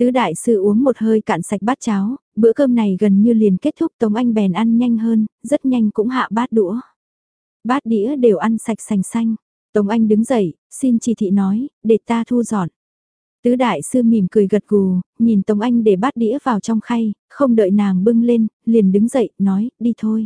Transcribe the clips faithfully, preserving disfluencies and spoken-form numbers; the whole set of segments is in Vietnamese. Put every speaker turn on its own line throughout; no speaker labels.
Tứ đại sư uống một hơi cạn sạch bát cháo, bữa cơm này gần như liền kết thúc. Tống Anh bèn ăn nhanh hơn, rất nhanh cũng hạ bát đũa. Bát đĩa đều ăn sạch sành xanh. Tống Anh đứng dậy, xin chỉ thị nói, để ta thu dọn. Tứ đại sư mỉm cười gật gù, nhìn Tống Anh để bát đĩa vào trong khay, không đợi nàng bưng lên, liền đứng dậy, nói, đi thôi.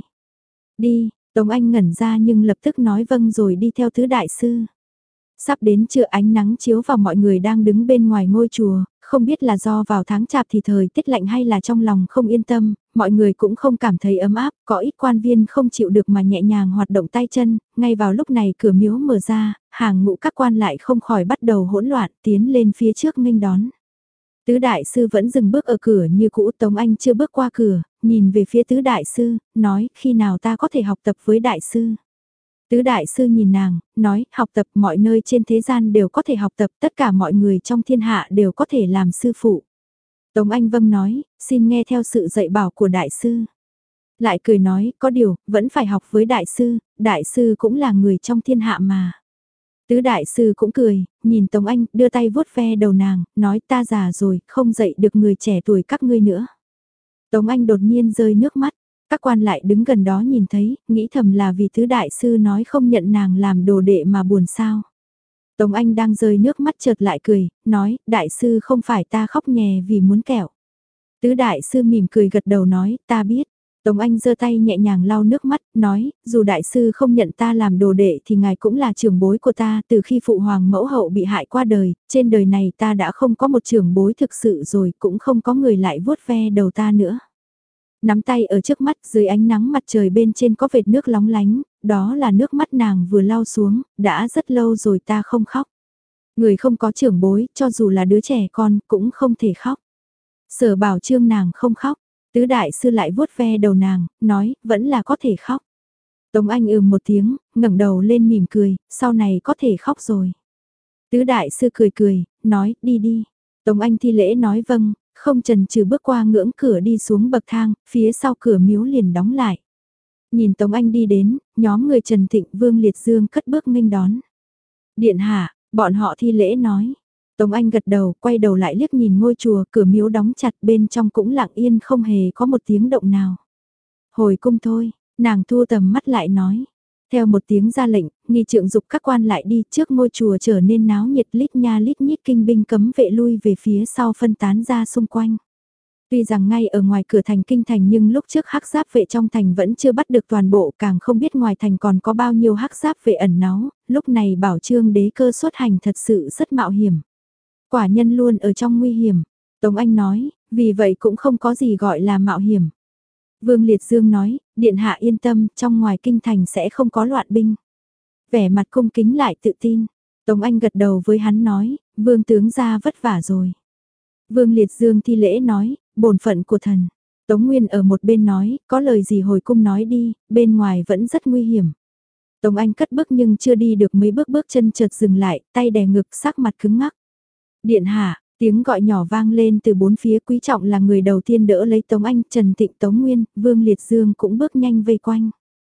Đi, Tống Anh ngẩn ra nhưng lập tức nói vâng rồi đi theo tứ đại sư. Sắp đến trưa ánh nắng chiếu vào mọi người đang đứng bên ngoài ngôi chùa, không biết là do vào tháng chạp thì thời tiết lạnh hay là trong lòng không yên tâm, mọi người cũng không cảm thấy ấm áp, có ít quan viên không chịu được mà nhẹ nhàng hoạt động tay chân, ngay vào lúc này cửa miếu mở ra, hàng ngũ các quan lại không khỏi bắt đầu hỗn loạn, tiến lên phía trước nghênh đón. Tứ đại sư vẫn dừng bước ở cửa như cũ, Tống Anh chưa bước qua cửa, nhìn về phía tứ đại sư, nói khi nào ta có thể học tập với đại sư. Tứ đại sư nhìn nàng, nói, học tập mọi nơi trên thế gian đều có thể học tập, tất cả mọi người trong thiên hạ đều có thể làm sư phụ. Tống Anh vâng nói, xin nghe theo sự dạy bảo của đại sư. Lại cười nói, có điều, vẫn phải học với đại sư, đại sư cũng là người trong thiên hạ mà. Tứ đại sư cũng cười, nhìn Tống Anh, đưa tay vuốt ve đầu nàng, nói ta già rồi, không dạy được người trẻ tuổi các ngươi nữa. Tống Anh đột nhiên rơi nước mắt. Các quan lại đứng gần đó nhìn thấy, nghĩ thầm là vì tứ đại sư nói không nhận nàng làm đồ đệ mà buồn sao. Tống Anh đang rơi nước mắt chợt lại cười, nói, đại sư không phải ta khóc nhè vì muốn kẹo. Tứ đại sư mỉm cười gật đầu nói, ta biết. Tống Anh giơ tay nhẹ nhàng lau nước mắt, nói, dù đại sư không nhận ta làm đồ đệ thì ngài cũng là trưởng bối của ta, từ khi phụ hoàng mẫu hậu bị hại qua đời, trên đời này ta đã không có một trưởng bối thực sự rồi, cũng không có người lại vuốt ve đầu ta nữa. Nắm tay ở trước mắt dưới ánh nắng mặt trời bên trên có vệt nước lóng lánh, đó là nước mắt nàng vừa lau xuống, đã rất lâu rồi ta không khóc. Người không có trưởng bối, cho dù là đứa trẻ con, cũng không thể khóc. Sở Bảo Trương nàng không khóc, tứ đại sư lại vuốt ve đầu nàng, nói, vẫn là có thể khóc. Tống Anh ừm một tiếng, ngẩng đầu lên mỉm cười, sau này có thể khóc rồi. Tứ đại sư cười cười, nói, đi đi. Tống Anh thi lễ nói vâng, không chần chừ bước qua ngưỡng cửa đi xuống bậc thang, phía sau cửa miếu liền đóng lại. Nhìn Tống Anh đi đến, nhóm người Trần Thịnh Vương Liệt Dương cất bước nghênh đón. Điện hạ, bọn họ thi lễ nói. Tống Anh gật đầu, quay đầu lại liếc nhìn ngôi chùa, cửa miếu đóng chặt, bên trong cũng lặng yên không hề có một tiếng động nào. Hồi cung thôi, nàng thu tầm mắt lại nói. Theo một tiếng ra lệnh, nghi trượng dục các quan lại đi, trước ngôi chùa trở nên náo nhiệt, lít nha lít nhít kinh binh cấm vệ lui về phía sau phân tán ra xung quanh. Tuy rằng ngay ở ngoài cửa thành kinh thành nhưng lúc trước hắc giáp vệ trong thành vẫn chưa bắt được toàn bộ, càng không biết ngoài thành còn có bao nhiêu hắc giáp vệ ẩn náu, lúc này bảo Trương đế cơ xuất hành thật sự rất mạo hiểm. Quả nhân luôn ở trong nguy hiểm, Tống Anh nói, vì vậy cũng không có gì gọi là mạo hiểm. Vương Liệt Dương nói, điện hạ yên tâm, trong ngoài kinh thành sẽ không có loạn binh. Vẻ mặt cung kính lại tự tin, Tống Anh gật đầu với hắn nói, vương tướng gia vất vả rồi. Vương Liệt Dương thi lễ nói, bổn phận của thần. Tống Nguyên ở một bên nói, có lời gì hồi cung nói đi, bên ngoài vẫn rất nguy hiểm. Tống Anh cất bước nhưng chưa đi được mấy bước bước chân chợt dừng lại, tay đè ngực sắc mặt cứng ngắc. Điện hạ, tiếng gọi nhỏ vang lên từ bốn phía, Quý Trọng là người đầu tiên đỡ lấy Tống Anh, Trần Thịnh Tống Nguyên, Vương Liệt Dương cũng bước nhanh vây quanh.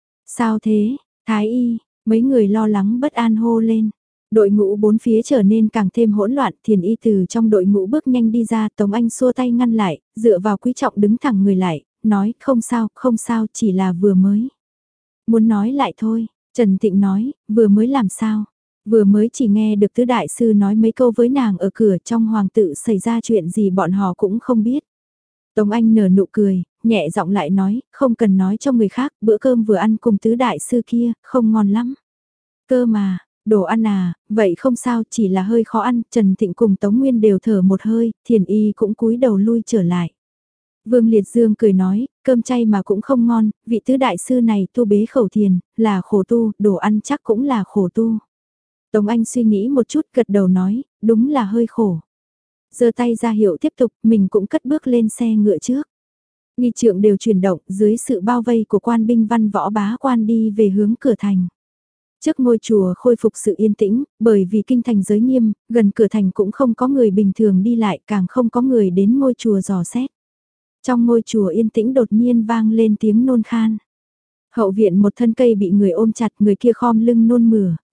Sao thế, Thái Y, mấy người lo lắng bất an hô lên. Đội ngũ bốn phía trở nên càng thêm hỗn loạn, Thiền Y từ trong đội ngũ bước nhanh đi ra, Tống Anh xua tay ngăn lại, dựa vào Quý Trọng đứng thẳng người lại, nói không sao, không sao, chỉ là vừa mới. Muốn nói lại thôi, Trần Thịnh nói, vừa mới làm sao? Vừa mới chỉ nghe được tứ đại sư nói mấy câu với nàng ở cửa, trong hoàng tự xảy ra chuyện gì bọn họ cũng không biết. Tống Anh nở nụ cười, nhẹ giọng lại nói, không cần nói cho người khác, bữa cơm vừa ăn cùng tứ đại sư kia, không ngon lắm. Cơ mà, đồ ăn à, vậy không sao, chỉ là hơi khó ăn, Trần Thịnh cùng Tống Nguyên đều thở một hơi, Thiền Y cũng cúi đầu lui trở lại. Vương Liệt Dương cười nói, cơm chay mà cũng không ngon, vị tứ đại sư này tu bế khẩu thiền, là khổ tu, đồ ăn chắc cũng là khổ tu. Tống Anh suy nghĩ một chút gật đầu nói, đúng là hơi khổ. Giơ tay ra hiệu tiếp tục, mình cũng cất bước lên xe ngựa trước. Nghi trượng đều chuyển động dưới sự bao vây của quan binh văn võ bá quan đi về hướng cửa thành. Trước ngôi chùa khôi phục sự yên tĩnh, bởi vì kinh thành giới nghiêm, gần cửa thành cũng không có người bình thường đi lại, càng không có người đến ngôi chùa dò xét. Trong ngôi chùa yên tĩnh đột nhiên vang lên tiếng nôn khan. Hậu viện một thân cây bị người ôm chặt, người kia khom lưng nôn mửa,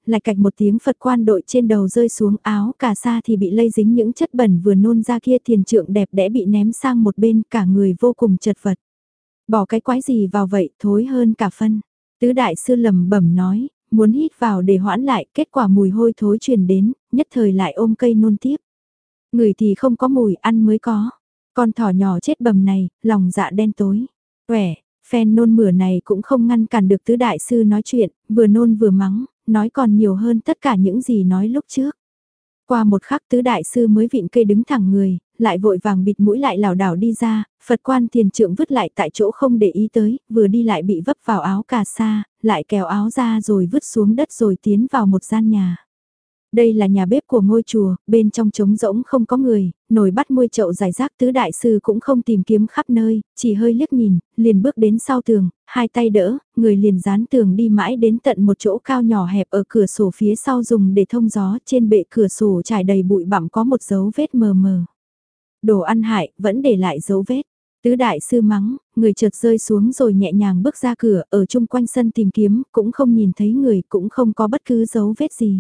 lại cạch một tiếng Phật quan đội trên đầu rơi xuống, áo cà sa thì bị lây dính những chất bẩn vừa nôn ra kia, thiền trượng đẹp đẽ bị ném sang một bên, cả người vô cùng chật vật. Bỏ cái quái gì vào vậy, thối hơn cả phân. Tứ đại sư lẩm bẩm nói, muốn hít vào để hoãn lại, kết quả mùi hôi thối truyền đến, nhất thời lại ôm cây nôn tiếp. Người thì không có mùi, ăn mới có. Con thỏ nhỏ chết bầm này, lòng dạ đen tối. Quẻ, phen nôn mửa này cũng không ngăn cản được tứ đại sư nói chuyện, vừa nôn vừa mắng, nói còn nhiều hơn tất cả những gì nói lúc trước. Qua một khắc tứ đại sư mới vịn cây đứng thẳng người, lại vội vàng bịt mũi lại lảo đảo đi ra, Phật quan thiền trượng vứt lại tại chỗ không để ý tới, vừa đi lại bị vấp vào áo cà sa, lại kéo áo ra rồi vứt xuống đất rồi tiến vào một gian nhà. Đây là nhà bếp của ngôi chùa, bên trong trống rỗng không có người, nồi bắt muôi chậu giải rác tứ đại sư cũng không tìm kiếm khắp nơi, chỉ hơi liếc nhìn, liền bước đến sau tường, hai tay đỡ, người liền dán tường đi mãi đến tận một chỗ cao nhỏ hẹp ở cửa sổ phía sau dùng để thông gió, trên bệ cửa sổ trải đầy bụi bặm có một dấu vết mờ mờ. Đồ ăn hại, vẫn để lại dấu vết. Tứ đại sư mắng, người chợt rơi xuống rồi nhẹ nhàng bước ra cửa, ở chung quanh sân tìm kiếm, cũng không nhìn thấy người, cũng không có bất cứ dấu vết gì.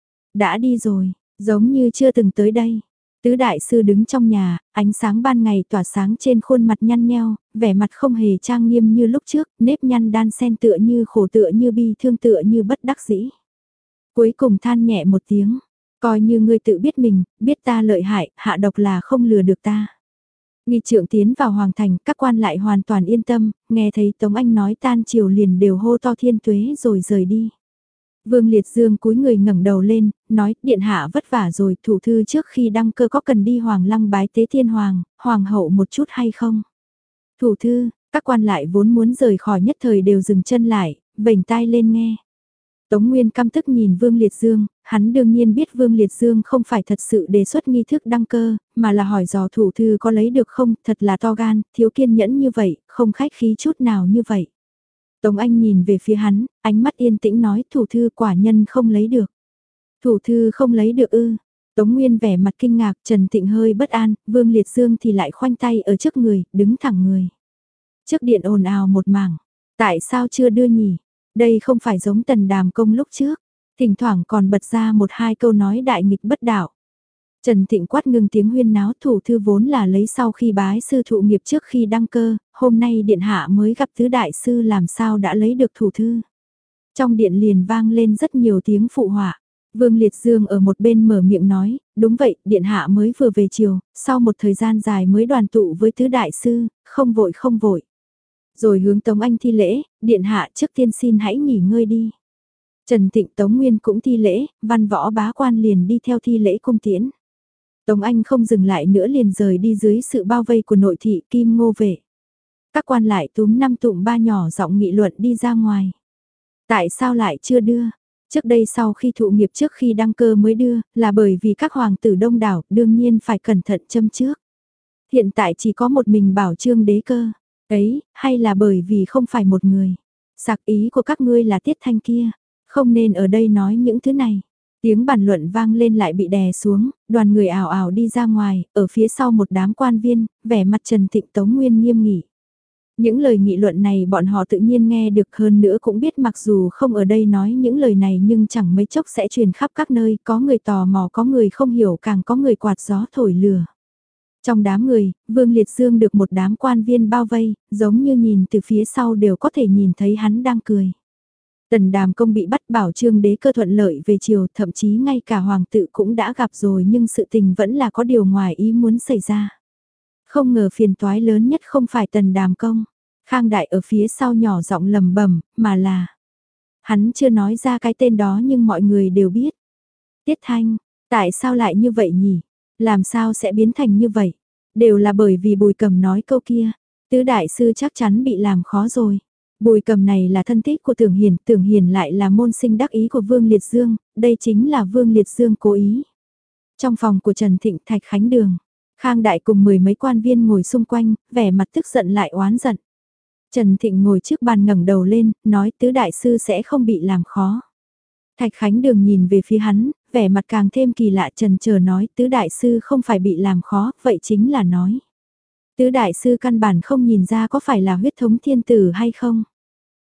Đã đi rồi, giống như chưa từng tới đây. Tứ đại sư đứng trong nhà, ánh sáng ban ngày tỏa sáng trên khuôn mặt nhăn nheo, vẻ mặt không hề trang nghiêm như lúc trước, nếp nhăn đan xen tựa như khổ tựa như bi thương tựa như bất đắc dĩ. Cuối cùng than nhẹ một tiếng, coi như ngươi tự biết mình, biết ta lợi hại, hạ độc là không lừa được ta. Nghi trượng tiến vào hoàng thành, các quan lại hoàn toàn yên tâm, nghe thấy Tống Anh nói tan chiều liền đều hô to thiên tuế rồi rời đi. Vương Liệt Dương cúi người ngẩng đầu lên, nói, điện hạ vất vả rồi, thủ thư trước khi đăng cơ có cần đi Hoàng Lăng bái tế thiên hoàng, hoàng hậu một chút hay không? Thủ thư, các quan lại vốn muốn rời khỏi nhất thời đều dừng chân lại, vểnh tai lên nghe. Tống Nguyên căm tức nhìn Vương Liệt Dương, hắn đương nhiên biết Vương Liệt Dương không phải thật sự đề xuất nghi thức đăng cơ, mà là hỏi dò thủ thư có lấy được không, thật là to gan, thiếu kiên nhẫn như vậy, không khách khí chút nào như vậy. Tống Anh nhìn về phía hắn, ánh mắt yên tĩnh nói thủ thư quả nhân không lấy được. Thủ thư không lấy được ư. Tống Nguyên vẻ mặt kinh ngạc, Trần Thịnh hơi bất an, Vương Liệt Dương thì lại khoanh tay ở trước người, đứng thẳng người. Trước điện ồn ào một mảng, tại sao chưa đưa nhỉ? Đây không phải giống Tần Đàm Công lúc trước, thỉnh thoảng còn bật ra một hai câu nói đại nghịch bất đạo. Trần Thịnh quát ngừng tiếng huyên náo, thủ thư vốn là lấy sau khi bái sư thụ nghiệp trước khi đăng cơ, hôm nay điện hạ mới gặp tứ đại sư làm sao đã lấy được thủ thư. Trong điện liền vang lên rất nhiều tiếng phụ họa. Vương Liệt Dương ở một bên mở miệng nói, đúng vậy, điện hạ mới vừa về chiều, sau một thời gian dài mới đoàn tụ với tứ đại sư, không vội không vội. Rồi hướng Tống Anh thi lễ, điện hạ trước tiên xin hãy nghỉ ngơi đi. Trần Thịnh Tống Nguyên cũng thi lễ, văn võ bá quan liền đi theo thi lễ cung tiễn. Tống Anh không dừng lại nữa liền rời đi dưới sự bao vây của nội thị Kim Ngô Vệ. Các quan lại túm năm tụm ba nhỏ giọng nghị luận đi ra ngoài. Tại sao lại chưa đưa? Trước đây sau khi thụ nghiệp trước khi đăng cơ mới đưa, là bởi vì các hoàng tử đông đảo đương nhiên phải cẩn thận châm trước. Hiện tại chỉ có một mình bảo trương đế cơ. Ấy, hay là bởi vì không phải một người. Sạc ý của các ngươi là tiết thanh kia. Không nên ở đây nói những thứ này. Tiếng bàn luận vang lên lại bị đè xuống, đoàn người ảo ảo đi ra ngoài, ở phía sau một đám quan viên, vẻ mặt Trần Thịnh Tống Nguyên nghiêm nghị. Những lời nghị luận này bọn họ tự nhiên nghe được hơn nữa cũng biết mặc dù không ở đây nói những lời này nhưng chẳng mấy chốc sẽ truyền khắp các nơi, có người tò mò có người không hiểu càng có người quạt gió thổi lửa. Trong đám người, Vương Liệt Dương được một đám quan viên bao vây, giống như nhìn từ phía sau đều có thể nhìn thấy hắn đang cười. Tần Đàm Công bị bắt bảo trương đế cơ thuận lợi về chiều, thậm chí ngay cả hoàng tự cũng đã gặp rồi nhưng sự tình vẫn là có điều ngoài ý muốn xảy ra. Không ngờ phiền toái lớn nhất không phải Tần Đàm Công. Khang Đại ở phía sau nhỏ giọng lầm bầm, mà là... Hắn chưa nói ra cái tên đó nhưng mọi người đều biết. Tiết Thanh, tại sao lại như vậy nhỉ? Làm sao sẽ biến thành như vậy? Đều là bởi vì Bùi Cầm nói câu kia. Tứ đại sư chắc chắn bị làm khó rồi. Bùi Cầm này là thân thích của Tưởng Hiền, Tưởng Hiền lại là môn sinh đắc ý của Vương Liệt Dương, đây chính là Vương Liệt Dương cố ý. Trong phòng của Trần Thịnh Thạch Khánh Đường, Khang Đại cùng mười mấy quan viên ngồi xung quanh, vẻ mặt tức giận lại oán giận. Trần Thịnh ngồi trước bàn ngẩng đầu lên, nói tứ đại sư sẽ không bị làm khó. Thạch Khánh Đường nhìn về phía hắn, vẻ mặt càng thêm kỳ lạ trần chờ nói tứ đại sư không phải bị làm khó, vậy chính là nói. Tứ đại sư căn bản không nhìn ra có phải là huyết thống thiên tử hay không.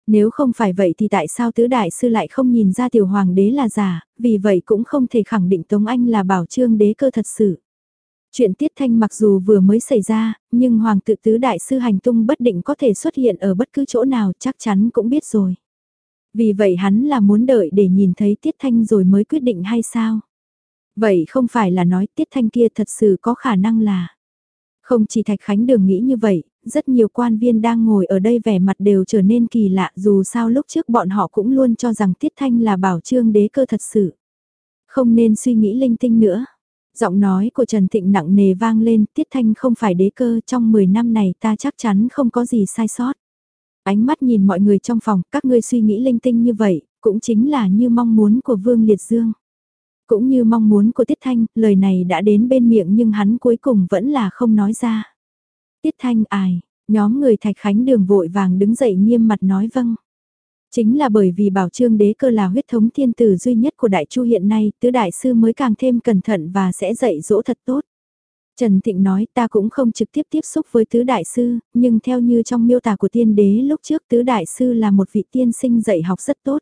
Nếu không phải vậy thì tại sao tứ đại sư lại không nhìn ra tiểu hoàng đế là giả, vì vậy cũng không thể khẳng định Tống Anh là bảo chương đế cơ thật sự. Chuyện Tiết Thanh mặc dù vừa mới xảy ra, nhưng hoàng tự tứ đại sư hành tung bất định có thể xuất hiện ở bất cứ chỗ nào chắc chắn cũng biết rồi. Vì vậy hắn là muốn đợi để nhìn thấy Tiết Thanh rồi mới quyết định hay sao? Vậy không phải là nói Tiết Thanh kia thật sự có khả năng là... Không chỉ Thạch Khánh Đường nghĩ như vậy, rất nhiều quan viên đang ngồi ở đây vẻ mặt đều trở nên kỳ lạ dù sao lúc trước bọn họ cũng luôn cho rằng Tiết Thanh là bảo chương đế cơ thật sự. Không nên suy nghĩ linh tinh nữa. Giọng nói của Trần Thịnh nặng nề vang lên, Tiết Thanh không phải đế cơ, trong mười năm này ta chắc chắn không có gì sai sót. Ánh mắt nhìn mọi người trong phòng, các ngươi suy nghĩ linh tinh như vậy, cũng chính là như mong muốn của Vương Liệt Dương. Cũng như mong muốn của Tiết Thanh, lời này đã đến bên miệng nhưng hắn cuối cùng vẫn là không nói ra. Tiết Thanh ai, nhóm người Thạch Khánh Đường vội vàng đứng dậy nghiêm mặt nói vâng. Chính là bởi vì bảo chương đế cơ là huyết thống thiên tử duy nhất của Đại Chu hiện nay, tứ đại sư mới càng thêm cẩn thận và sẽ dạy dỗ thật tốt. Trần Thịnh nói ta cũng không trực tiếp tiếp xúc với tứ đại sư, nhưng theo như trong miêu tả của tiên đế lúc trước tứ đại sư là một vị tiên sinh dạy học rất tốt.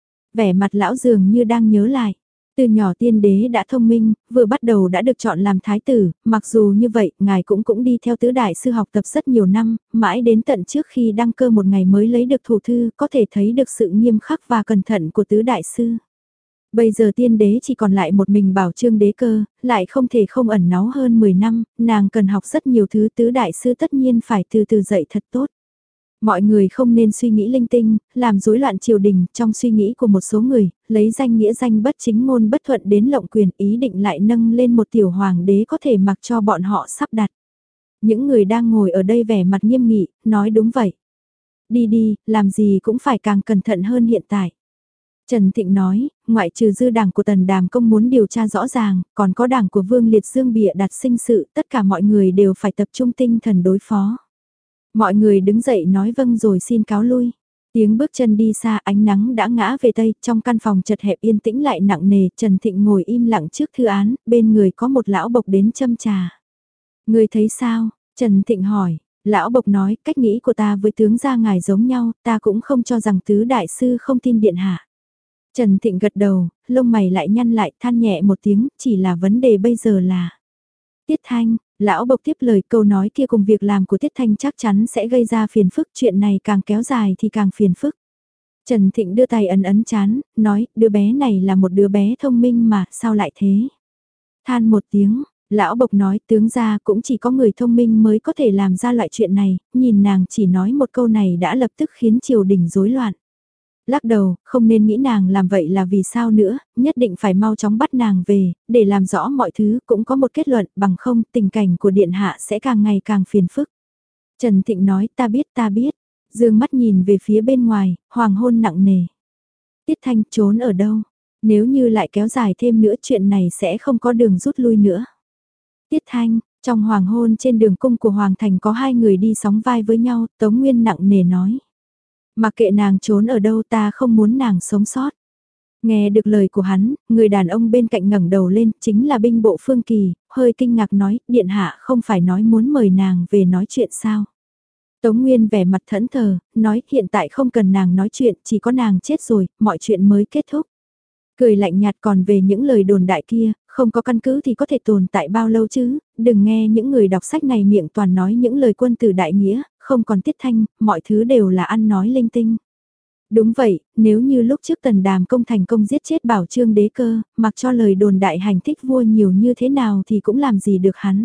Vẻ mặt lão dường như đang nhớ lại. Từ nhỏ tiên đế đã thông minh, vừa bắt đầu đã được chọn làm thái tử, mặc dù như vậy, ngài cũng cũng đi theo tứ đại sư học tập rất nhiều năm, mãi đến tận trước khi đăng cơ một ngày mới lấy được thủ thư, có thể thấy được sự nghiêm khắc và cẩn thận của tứ đại sư. Bây giờ tiên đế chỉ còn lại một mình bảo chương đế cơ, lại không thể không ẩn náu hơn mười năm, nàng cần học rất nhiều thứ tứ đại sư tất nhiên phải từ từ dạy thật tốt. Mọi người không nên suy nghĩ linh tinh, làm rối loạn triều đình trong suy nghĩ của một số người, lấy danh nghĩa danh bất chính ngôn bất thuận đến lộng quyền ý định lại nâng lên một tiểu hoàng đế có thể mặc cho bọn họ sắp đặt. Những người đang ngồi ở đây vẻ mặt nghiêm nghị, nói đúng vậy. Đi đi, làm gì cũng phải càng cẩn thận hơn hiện tại. Trần Thịnh nói, ngoại trừ dư đảng của Tần Đàm Công muốn điều tra rõ ràng, còn có đảng của Vương Liệt Dương bịa đặt sinh sự, tất cả mọi người đều phải tập trung tinh thần đối phó. Mọi người đứng dậy nói vâng rồi xin cáo lui. Tiếng bước chân đi xa ánh nắng đã ngã về tây, trong căn phòng chật hẹp yên tĩnh lại nặng nề, Trần Thịnh ngồi im lặng trước thư án, bên người có một lão bộc đến châm trà. Người thấy sao? Trần Thịnh hỏi, lão bộc nói cách nghĩ của ta với tướng gia ngài giống nhau, ta cũng không cho rằng tứ đại sư không tin điện hạ. Trần Thịnh gật đầu, lông mày lại nhăn lại than nhẹ một tiếng, chỉ là vấn đề bây giờ là... Tiết Thanh, lão bộc tiếp lời câu nói kia cùng việc làm của Tiết Thanh chắc chắn sẽ gây ra phiền phức, chuyện này càng kéo dài thì càng phiền phức. Trần Thịnh đưa tay ấn ấn chán, nói, đứa bé này là một đứa bé thông minh mà, sao lại thế? Than một tiếng, lão bộc nói, tướng gia cũng chỉ có người thông minh mới có thể làm ra loại chuyện này, nhìn nàng chỉ nói một câu này đã lập tức khiến triều đình rối loạn. Lắc đầu, không nên nghĩ nàng làm vậy là vì sao nữa, nhất định phải mau chóng bắt nàng về, để làm rõ mọi thứ cũng có một kết luận, bằng không tình cảnh của điện hạ sẽ càng ngày càng phiền phức. Trần Thịnh nói ta biết ta biết, dương mắt nhìn về phía bên ngoài, hoàng hôn nặng nề. Tiết Thanh trốn ở đâu, nếu như lại kéo dài thêm nữa chuyện này sẽ không có đường rút lui nữa. Tiết Thanh, trong hoàng hôn trên đường cung của Hoàng Thành có hai người đi sóng vai với nhau, Tống Nguyên nặng nề nói. Mặc kệ nàng trốn ở đâu ta không muốn nàng sống sót. Nghe được lời của hắn, người đàn ông bên cạnh ngẩng đầu lên, chính là binh bộ Phương Kỳ, hơi kinh ngạc nói, điện hạ không phải nói muốn mời nàng về nói chuyện sao. Tống Nguyên vẻ mặt thẫn thờ, nói hiện tại không cần nàng nói chuyện, chỉ có nàng chết rồi, mọi chuyện mới kết thúc. Cười lạnh nhạt còn về những lời đồn đại kia, không có căn cứ thì có thể tồn tại bao lâu chứ, đừng nghe những người đọc sách này miệng toàn nói những lời quân tử đại nghĩa, không còn Tiết Thanh, mọi thứ đều là ăn nói linh tinh. Đúng vậy, nếu như lúc trước Tần Đàm Công thành công giết chết Bảo Chương đế cơ, mặc cho lời đồn đại hành thích vua nhiều như thế nào thì cũng làm gì được hắn.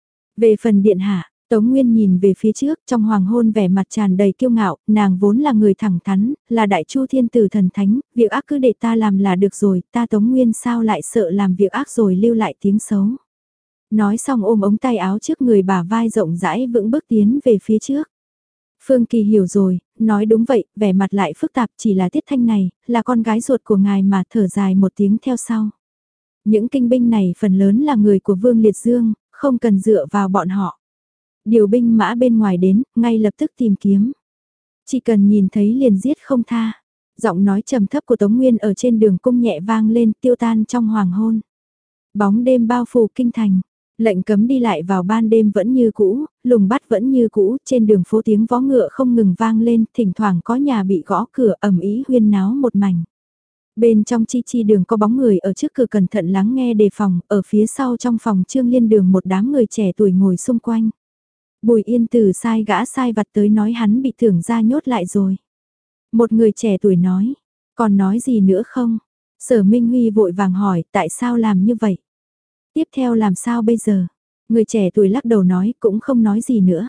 Về phần điện hạ, Tống Nguyên nhìn về phía trước, trong hoàng hôn vẻ mặt tràn đầy kiêu ngạo, nàng vốn là người thẳng thắn, là đại chu thiên tử thần thánh, việc ác cứ để ta làm là được rồi, ta Tống Nguyên sao lại sợ làm việc ác rồi lưu lại tiếng xấu. Nói xong ôm ống tay áo trước người bả vai rộng rãi vững bước tiến về phía trước. Phương Kỳ hiểu rồi, nói đúng vậy, vẻ mặt lại phức tạp chỉ là Tiết Thanh này, là con gái ruột của ngài mà thở dài một tiếng theo sau. Những kinh binh này phần lớn là người của Vương Liệt Dương, không cần dựa vào bọn họ. Điều binh mã bên ngoài đến, ngay lập tức tìm kiếm. Chỉ cần nhìn thấy liền giết không tha. Giọng nói trầm thấp của Tống Nguyên ở trên đường cung nhẹ vang lên tiêu tan trong hoàng hôn. Bóng đêm bao phủ kinh thành. Lệnh cấm đi lại vào ban đêm vẫn như cũ, lùng bắt vẫn như cũ, trên đường phố tiếng vó ngựa không ngừng vang lên, thỉnh thoảng có nhà bị gõ cửa ầm ĩ huyên náo một mảnh. Bên trong chi chi đường có bóng người ở trước cửa cẩn thận lắng nghe đề phòng, ở phía sau trong phòng Trương Liên đường một đám người trẻ tuổi ngồi xung quanh. Bùi Yên Tử sai gã sai vặt tới nói hắn bị thưởng ra nhốt lại rồi. Một người trẻ tuổi nói, còn nói gì nữa không? Sở Minh Huy vội vàng hỏi tại sao làm như vậy? Tiếp theo làm sao bây giờ? Người trẻ tuổi lắc đầu nói cũng không nói gì nữa.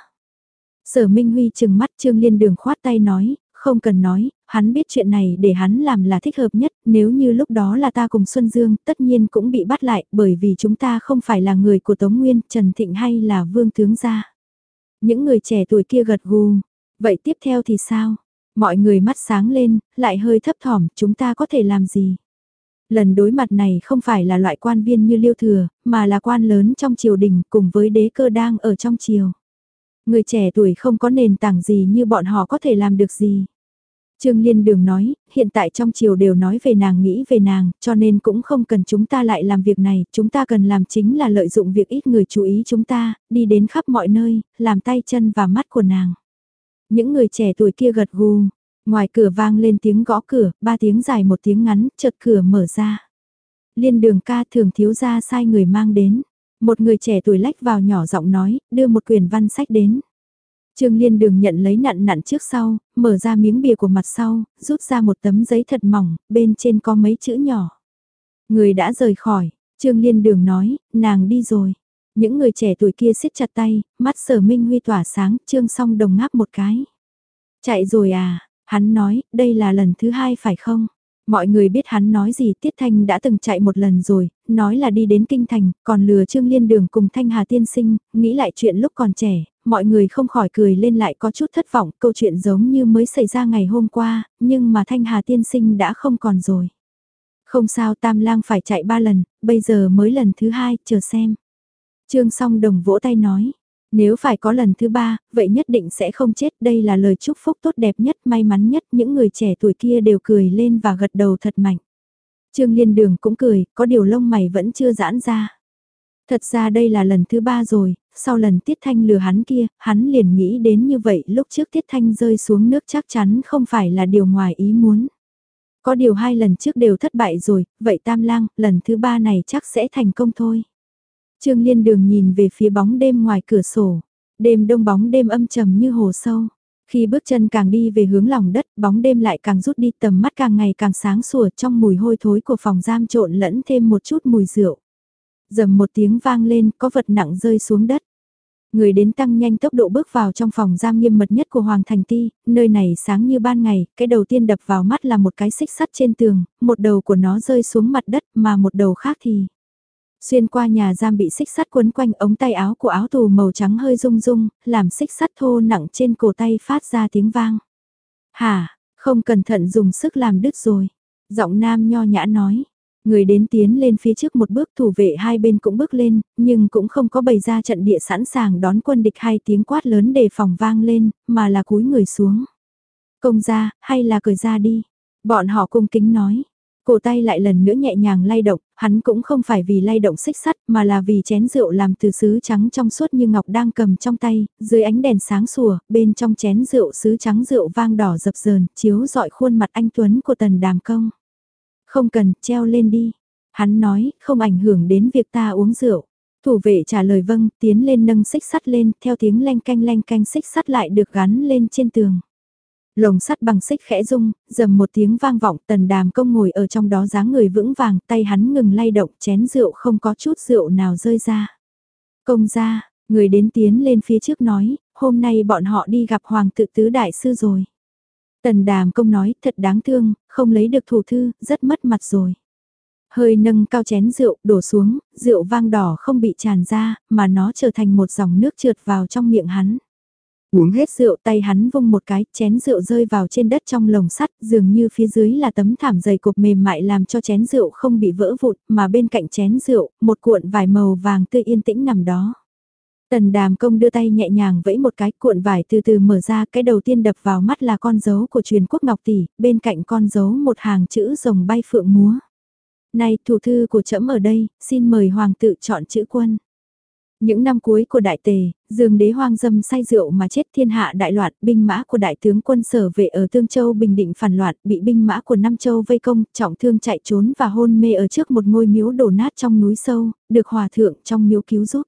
Sở Minh Huy chừng mắt Trương Liên đường khoát tay nói, không cần nói, hắn biết chuyện này để hắn làm là thích hợp nhất, nếu như lúc đó là ta cùng Xuân Dương, tất nhiên cũng bị bắt lại, bởi vì chúng ta không phải là người của Tống Nguyên, Trần Thịnh hay là Vương Tướng gia. Những người trẻ tuổi kia gật gù, vậy tiếp theo thì sao? Mọi người mắt sáng lên, lại hơi thấp thỏm, chúng ta có thể làm gì? Lần đối mặt này không phải là loại quan viên như Liêu Thừa, mà là quan lớn trong triều đình cùng với đế cơ đang ở trong triều. Người trẻ tuổi không có nền tảng gì như bọn họ có thể làm được gì. Trương Liên Đường nói, hiện tại trong triều đều nói về nàng nghĩ về nàng, cho nên cũng không cần chúng ta lại làm việc này, chúng ta cần làm chính là lợi dụng việc ít người chú ý chúng ta, đi đến khắp mọi nơi, làm tay chân và mắt của nàng. Những người trẻ tuổi kia gật gù, ngoài cửa vang lên tiếng gõ cửa, ba tiếng dài một tiếng ngắn, chợt cửa mở ra. Liên Đường ca thường thiếu gia sai người mang đến. Một người trẻ tuổi lách vào nhỏ giọng nói, đưa một quyển văn sách đến. Trương Liên Đường nhận lấy nặn nặn trước sau, mở ra miếng bìa của mặt sau, rút ra một tấm giấy thật mỏng, bên trên có mấy chữ nhỏ. Người đã rời khỏi, Trương Liên Đường nói, nàng đi rồi. Những người trẻ tuổi kia siết chặt tay, mắt Sở Minh Huy tỏa sáng, Trương Song Đồng ngáp một cái. Chạy rồi à, hắn nói, đây là lần thứ hai phải không? Mọi người biết hắn nói gì, Tiết Thanh đã từng chạy một lần rồi, nói là đi đến Kinh Thành, còn lừa Trương Liên Đường cùng Thanh Hà tiên sinh, nghĩ lại chuyện lúc còn trẻ, mọi người không khỏi cười lên lại có chút thất vọng, câu chuyện giống như mới xảy ra ngày hôm qua, nhưng mà Thanh Hà tiên sinh đã không còn rồi. Không sao, Tam Lang phải chạy ba lần, bây giờ mới lần thứ hai, chờ xem. Trương Song Đồng vỗ tay nói, nếu phải có lần thứ ba, vậy nhất định sẽ không chết, đây là lời chúc phúc tốt đẹp nhất, may mắn nhất, những người trẻ tuổi kia đều cười lên và gật đầu thật mạnh. Trương Liên Đường cũng cười, có điều lông mày vẫn chưa giãn ra. Thật ra đây là lần thứ ba rồi, sau lần Tiết Thanh lừa hắn kia, hắn liền nghĩ đến như vậy lúc trước Tiết Thanh rơi xuống nước chắc chắn không phải là điều ngoài ý muốn. Có điều hai lần trước đều thất bại rồi, vậy Tam Lang, lần thứ ba này chắc sẽ thành công thôi. Trương Liên Đường nhìn về phía bóng đêm ngoài cửa sổ, đêm đông bóng đêm âm trầm như hồ sâu. Khi bước chân càng đi về hướng lòng đất, bóng đêm lại càng rút đi, tầm mắt càng ngày càng sáng sủa, trong mùi hôi thối của phòng giam trộn lẫn thêm một chút mùi rượu. Dầm một tiếng vang lên, có vật nặng rơi xuống đất. Người đến tăng nhanh tốc độ bước vào trong phòng giam nghiêm mật nhất của Hoàng Thành Ti, nơi này sáng như ban ngày, cái đầu tiên đập vào mắt là một cái xích sắt trên tường, một đầu của nó rơi xuống mặt đất mà một đầu khác thì xuyên qua nhà giam bị xích sắt quấn quanh, ống tay áo của áo tù màu trắng hơi rung rung, làm xích sắt thô nặng trên cổ tay phát ra tiếng vang. Hả, không cẩn thận dùng sức làm đứt rồi. Giọng nam nho nhã nói. Người đến tiến lên phía trước một bước, thủ vệ hai bên cũng bước lên, nhưng cũng không có bày ra trận địa sẵn sàng đón quân địch, hay tiếng quát lớn đề phòng vang lên, mà là cúi người xuống. Công ra, hay là cởi ra đi. Bọn họ cung kính nói. Cổ tay lại lần nữa nhẹ nhàng lay động, hắn cũng không phải vì lay động xích sắt mà là vì chén rượu làm từ sứ trắng trong suốt như ngọc đang cầm trong tay, dưới ánh đèn sáng sủa, bên trong chén rượu sứ trắng rượu vang đỏ dập dờn, chiếu rọi khuôn mặt anh Tuấn của Tần Đàm Công. Không cần, treo lên đi. Hắn nói, không ảnh hưởng đến việc ta uống rượu. Thủ vệ trả lời vâng, tiến lên nâng xích sắt lên, theo tiếng leng canh leng canh xích sắt lại được gắn lên trên tường. Lồng sắt bằng xích khẽ rung, dầm một tiếng vang vọng, Tần Đàm Công ngồi ở trong đó dáng người vững vàng, tay hắn ngừng lay động, chén rượu không có chút rượu nào rơi ra. Công ra, người đến tiến lên phía trước nói, hôm nay bọn họ đi gặp Hoàng tự tứ đại sư rồi. Tần Đàm Công nói, thật đáng thương, không lấy được thủ thư, rất mất mặt rồi. Hơi nâng cao chén rượu, đổ xuống, rượu vang đỏ không bị tràn ra, mà nó trở thành một dòng nước trượt vào trong miệng hắn. Uống hết rượu, tay hắn vung một cái, chén rượu rơi vào trên đất trong lồng sắt, dường như phía dưới là tấm thảm dày cộp mềm mại làm cho chén rượu không bị vỡ vụn, mà bên cạnh chén rượu, một cuộn vải màu vàng tươi yên tĩnh nằm đó. Tần Đàm Công đưa tay nhẹ nhàng vẫy một cái, cuộn vải từ từ mở ra, cái đầu tiên đập vào mắt là con dấu của truyền quốc ngọc tỷ, bên cạnh con dấu một hàng chữ rồng bay phượng múa. Này, thủ thư của trẫm ở đây, xin mời hoàng tự chọn chữ quân. Những năm cuối của đại tề, Dương đế hoang dâm say rượu mà chết, thiên hạ đại loạn, binh mã của đại tướng quân Sở Vệ ở Tương Châu Bình Định phản loạn, bị binh mã của Nam Châu vây công, trọng thương chạy trốn và hôn mê ở trước một ngôi miếu đổ nát trong núi sâu, được hòa thượng trong miếu cứu giúp.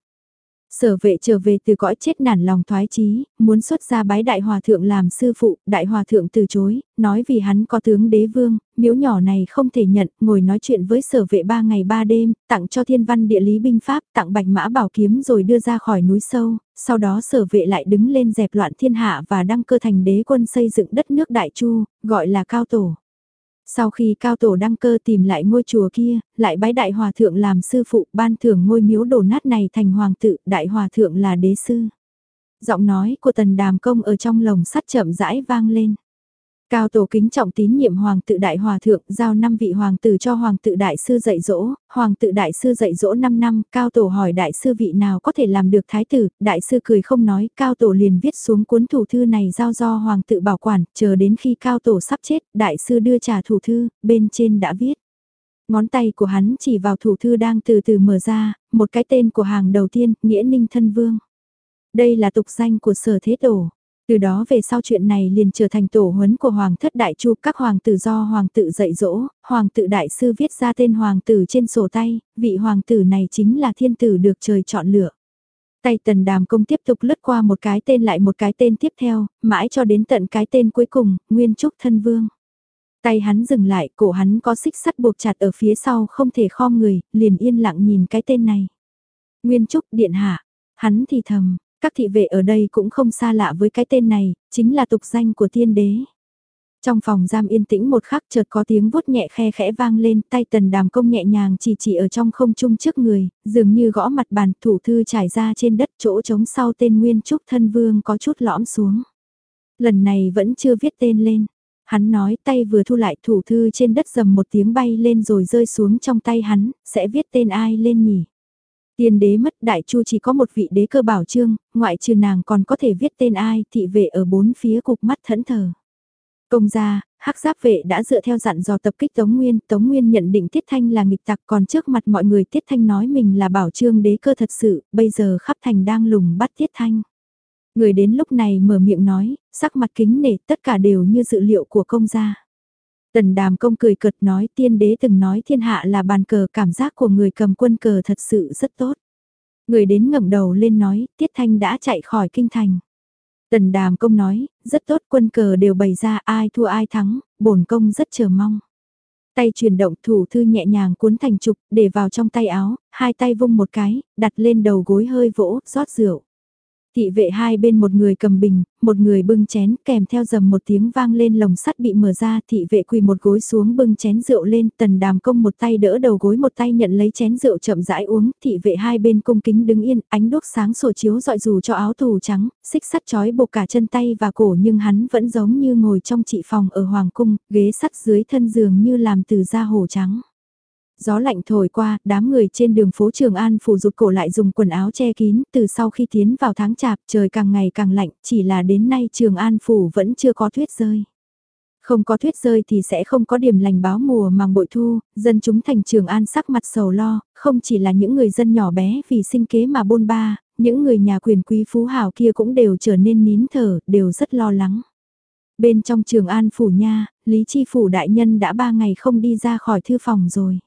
Sở Vệ trở về từ cõi chết nản lòng thoái chí, muốn xuất gia bái đại hòa thượng làm sư phụ, đại hòa thượng từ chối, nói vì hắn có tướng đế vương, miếu nhỏ này không thể nhận, ngồi nói chuyện với Sở Vệ ba ngày ba đêm, tặng cho thiên văn địa lý binh pháp, tặng bạch mã bảo kiếm rồi đưa ra khỏi núi sâu, sau đó Sở Vệ lại đứng lên dẹp loạn thiên hạ và đăng cơ thành đế quân xây dựng đất nước Đại Chu, gọi là Cao Tổ. Sau khi Cao Tổ đăng cơ tìm lại ngôi chùa kia, lại bái đại hòa thượng làm sư phụ, ban thưởng ngôi miếu đổ nát này thành hoàng tự, đại hòa thượng là đế sư. Giọng nói của Tần Đàm Công ở trong lồng sắt chậm rãi vang lên. Cao Tổ kính trọng tín nhiệm hoàng tự đại hòa thượng, giao năm vị hoàng tử cho hoàng tự đại sư dạy dỗ, hoàng tự đại sư dạy dỗ năm năm, Cao Tổ hỏi đại sư vị nào có thể làm được thái tử, đại sư cười không nói, Cao Tổ liền viết xuống cuốn thủ thư này giao do hoàng tự bảo quản, chờ đến khi Cao Tổ sắp chết, đại sư đưa trả thủ thư, bên trên đã viết. Ngón tay của hắn chỉ vào thủ thư đang từ từ mở ra, một cái tên của hàng đầu tiên, Nghĩa Ninh Thân Vương. Đây là tục danh của Sở Thế Tổ. Từ đó về sau chuyện này liền trở thành tổ huấn của Hoàng thất Đại Chu, các hoàng tử do hoàng tự dạy dỗ, hoàng tự đại sư viết ra tên hoàng tử trên sổ tay, vị hoàng tử này chính là thiên tử được trời chọn lựa. Tay Tần Đàm Công tiếp tục lướt qua một cái tên lại một cái tên tiếp theo, mãi cho đến tận cái tên cuối cùng, Nguyên Trúc Thân Vương. Tay hắn dừng lại, cổ hắn có xích sắt buộc chặt ở phía sau không thể khom người, liền yên lặng nhìn cái tên này. Nguyên Trúc Điện Hạ, hắn thì thầm. Các thị vệ ở đây cũng không xa lạ với cái tên này, chính là tục danh của tiên đế. Trong phòng giam yên tĩnh một khắc chợt có tiếng vuốt nhẹ khe khẽ vang lên, tay Tần Đàm Công nhẹ nhàng chỉ chỉ ở trong không trung trước người, dường như gõ mặt bàn, thủ thư trải ra trên đất, chỗ trống sau tên Nguyên Trúc Thân Vương có chút lõm xuống. Lần này vẫn chưa viết tên lên. Hắn nói tay vừa thu lại, thủ thư trên đất rầm một tiếng bay lên rồi rơi xuống trong tay hắn, sẽ viết tên ai lên nhỉ? Tiên đế mất, Đại Chu chỉ có một vị đế cơ bảo trương, ngoại trừ nàng còn có thể viết tên ai, thị vệ ở bốn phía cục mắt thẫn thờ. Công gia, hắc giáp vệ đã dựa theo dặn dò tập kích Tống Nguyên, Tống Nguyên nhận định Tiết Thanh là nghịch tặc, còn trước mặt mọi người Tiết Thanh nói mình là bảo trương đế cơ thật sự, bây giờ khắp thành đang lùng bắt Tiết Thanh. Người đến lúc này mở miệng nói, sắc mặt kính nể, tất cả đều như dự liệu của công gia. Tần Đàm Công cười cợt nói, tiên đế từng nói thiên hạ là bàn cờ, cảm giác của người cầm quân cờ thật sự rất tốt. Người đến ngẩng đầu lên nói, Tiết Thanh đã chạy khỏi kinh thành. Tần Đàm Công nói, rất tốt, quân cờ đều bày ra, ai thua ai thắng, bổn công rất chờ mong. Tay chuyển động, thủ thư nhẹ nhàng cuốn thành trục, để vào trong tay áo, hai tay vung một cái, đặt lên đầu gối hơi vỗ, rót rượu. Thị vệ hai bên, một người cầm bình, một người bưng chén, kèm theo dầm một tiếng vang lên, lồng sắt bị mở ra, thị vệ quỳ một gối xuống bưng chén rượu lên, Tần Đàm Công một tay đỡ đầu gối, một tay nhận lấy chén rượu chậm rãi uống, thị vệ hai bên cung kính đứng yên, ánh đuốc sáng sổ chiếu rọi dù cho áo tù trắng, xích sắt trói buộc cả chân tay và cổ, nhưng hắn vẫn giống như ngồi trong trị phòng ở hoàng cung, ghế sắt dưới thân giường như làm từ da hổ trắng. Gió lạnh thổi qua, đám người trên đường phố Trường An phủ rụt cổ lại dùng quần áo che kín, từ sau khi tiến vào tháng chạp trời càng ngày càng lạnh, chỉ là đến nay Trường An phủ vẫn chưa có tuyết rơi. Không có tuyết rơi thì sẽ không có điểm lành báo mùa màng bội thu, dân chúng thành Trường An sắc mặt sầu lo, không chỉ là những người dân nhỏ bé vì sinh kế mà bôn ba, những người nhà quyền quý phú hào kia cũng đều trở nên nín thở, đều rất lo lắng. Bên trong Trường An phủ nha, Lý Chi phủ đại nhân đã ba ngày không đi ra khỏi thư phòng rồi.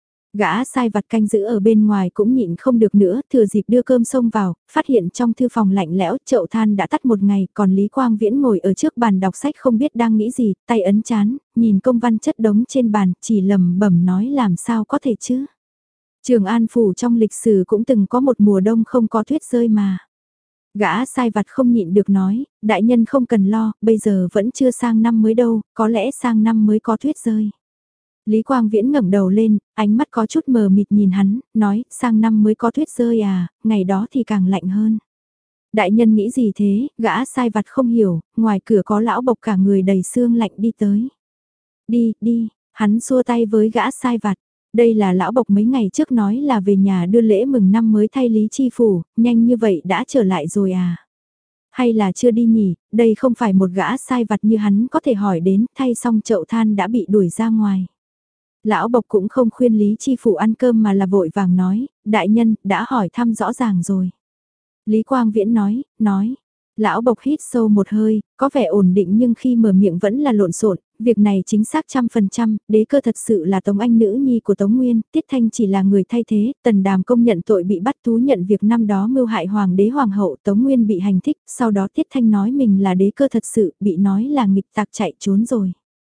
Gã sai vặt canh giữ ở bên ngoài cũng nhịn không được nữa, thừa dịp đưa cơm xông vào, phát hiện trong thư phòng lạnh lẽo, chậu than đã tắt một ngày, còn Lý Quang Viễn ngồi ở trước bàn đọc sách không biết đang nghĩ gì, tay ấn chán, nhìn công văn chất đống trên bàn, chỉ lầm bẩm nói làm sao có thể chứ. Trường An phủ trong lịch sử cũng từng có một mùa đông không có tuyết rơi mà. Gã sai vặt không nhịn được nói, đại nhân không cần lo, bây giờ vẫn chưa sang năm mới đâu, có lẽ sang năm mới có tuyết rơi. Lý Quang Viễn ngẩng đầu lên, ánh mắt có chút mờ mịt nhìn hắn, nói, sang năm mới có tuyết rơi à, ngày đó thì càng lạnh hơn. Đại nhân nghĩ gì thế, gã sai vặt không hiểu, ngoài cửa có lão bộc cả người đầy xương lạnh đi tới. Đi, đi, hắn xua tay với gã sai vặt. Đây là lão bộc mấy ngày trước nói là về nhà đưa lễ mừng năm mới thay Lý Chi phủ, nhanh như vậy đã trở lại rồi à. Hay là chưa đi nhỉ, đây không phải một gã sai vặt như hắn có thể hỏi đến, thay xong chậu than đã bị đuổi ra ngoài. Lão Bộc cũng không khuyên Lý Chi Phủ ăn cơm mà là vội vàng nói, đại nhân, đã hỏi thăm rõ ràng rồi. Lý Quang Viễn nói, nói. Lão Bộc hít sâu một hơi, có vẻ ổn định nhưng khi mở miệng vẫn là lộn xộn. Việc này chính xác trăm phần trăm, đế cơ thật sự là Tống Anh nữ nhi của Tống Nguyên, Tiết Thanh chỉ là người thay thế, Tần Đàm công nhận tội bị bắt thú nhận việc năm đó mưu hại hoàng đế hoàng hậu, Tống Nguyên bị hành thích, sau đó Tiết Thanh nói mình là đế cơ thật sự, bị nói là nghịch tặc chạy trốn rồi.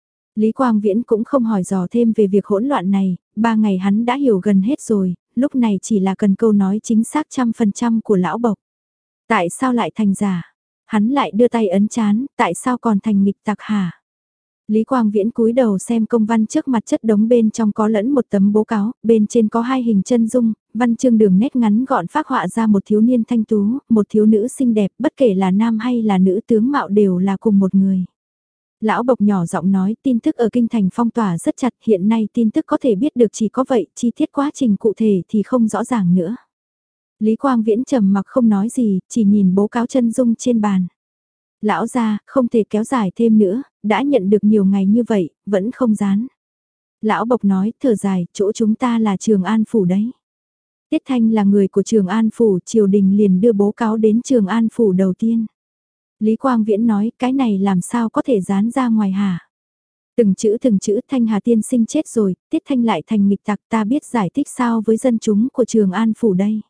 Lý Quang Viễn cũng không hỏi dò thêm về việc hỗn loạn này, ba ngày hắn đã hiểu gần hết rồi, lúc này chỉ là cần câu nói chính xác trăm phần trăm của lão Bộc. Tại sao lại thành giả? Hắn lại đưa tay ấn chán, tại sao còn thành nghịch tặc hả? Lý Quang Viễn cúi đầu xem công văn trước mặt chất đống bên trong có lẫn một tấm bố cáo, bên trên có hai hình chân dung, văn chương đường nét ngắn gọn phác họa ra một thiếu niên thanh tú, một thiếu nữ xinh đẹp, bất kể là nam hay là nữ tướng mạo đều là cùng một người. Lão Bộc nhỏ giọng nói tin tức ở kinh thành phong tỏa rất chặt, hiện nay tin tức có thể biết được chỉ có vậy, chi tiết quá trình cụ thể thì không rõ ràng nữa. Lý Quang Viễn trầm mặc không nói gì, chỉ nhìn bố cáo chân dung trên bàn. Lão gia, không thể kéo dài thêm nữa, đã nhận được nhiều ngày như vậy, vẫn không dán. Lão Bộc nói, thở dài, chỗ chúng ta là Trường An Phủ đấy. Tiết Thanh là người của Trường An Phủ, triều đình liền đưa bố cáo đến Trường An Phủ đầu tiên. Lý Quang Viễn nói, cái này làm sao có thể dán ra ngoài hả? Từng chữ từng chữ Thanh Hà tiên sinh chết rồi, Tiết Thanh lại thành nghịch tặc, ta biết giải thích sao với dân chúng của Trường An Phủ đây.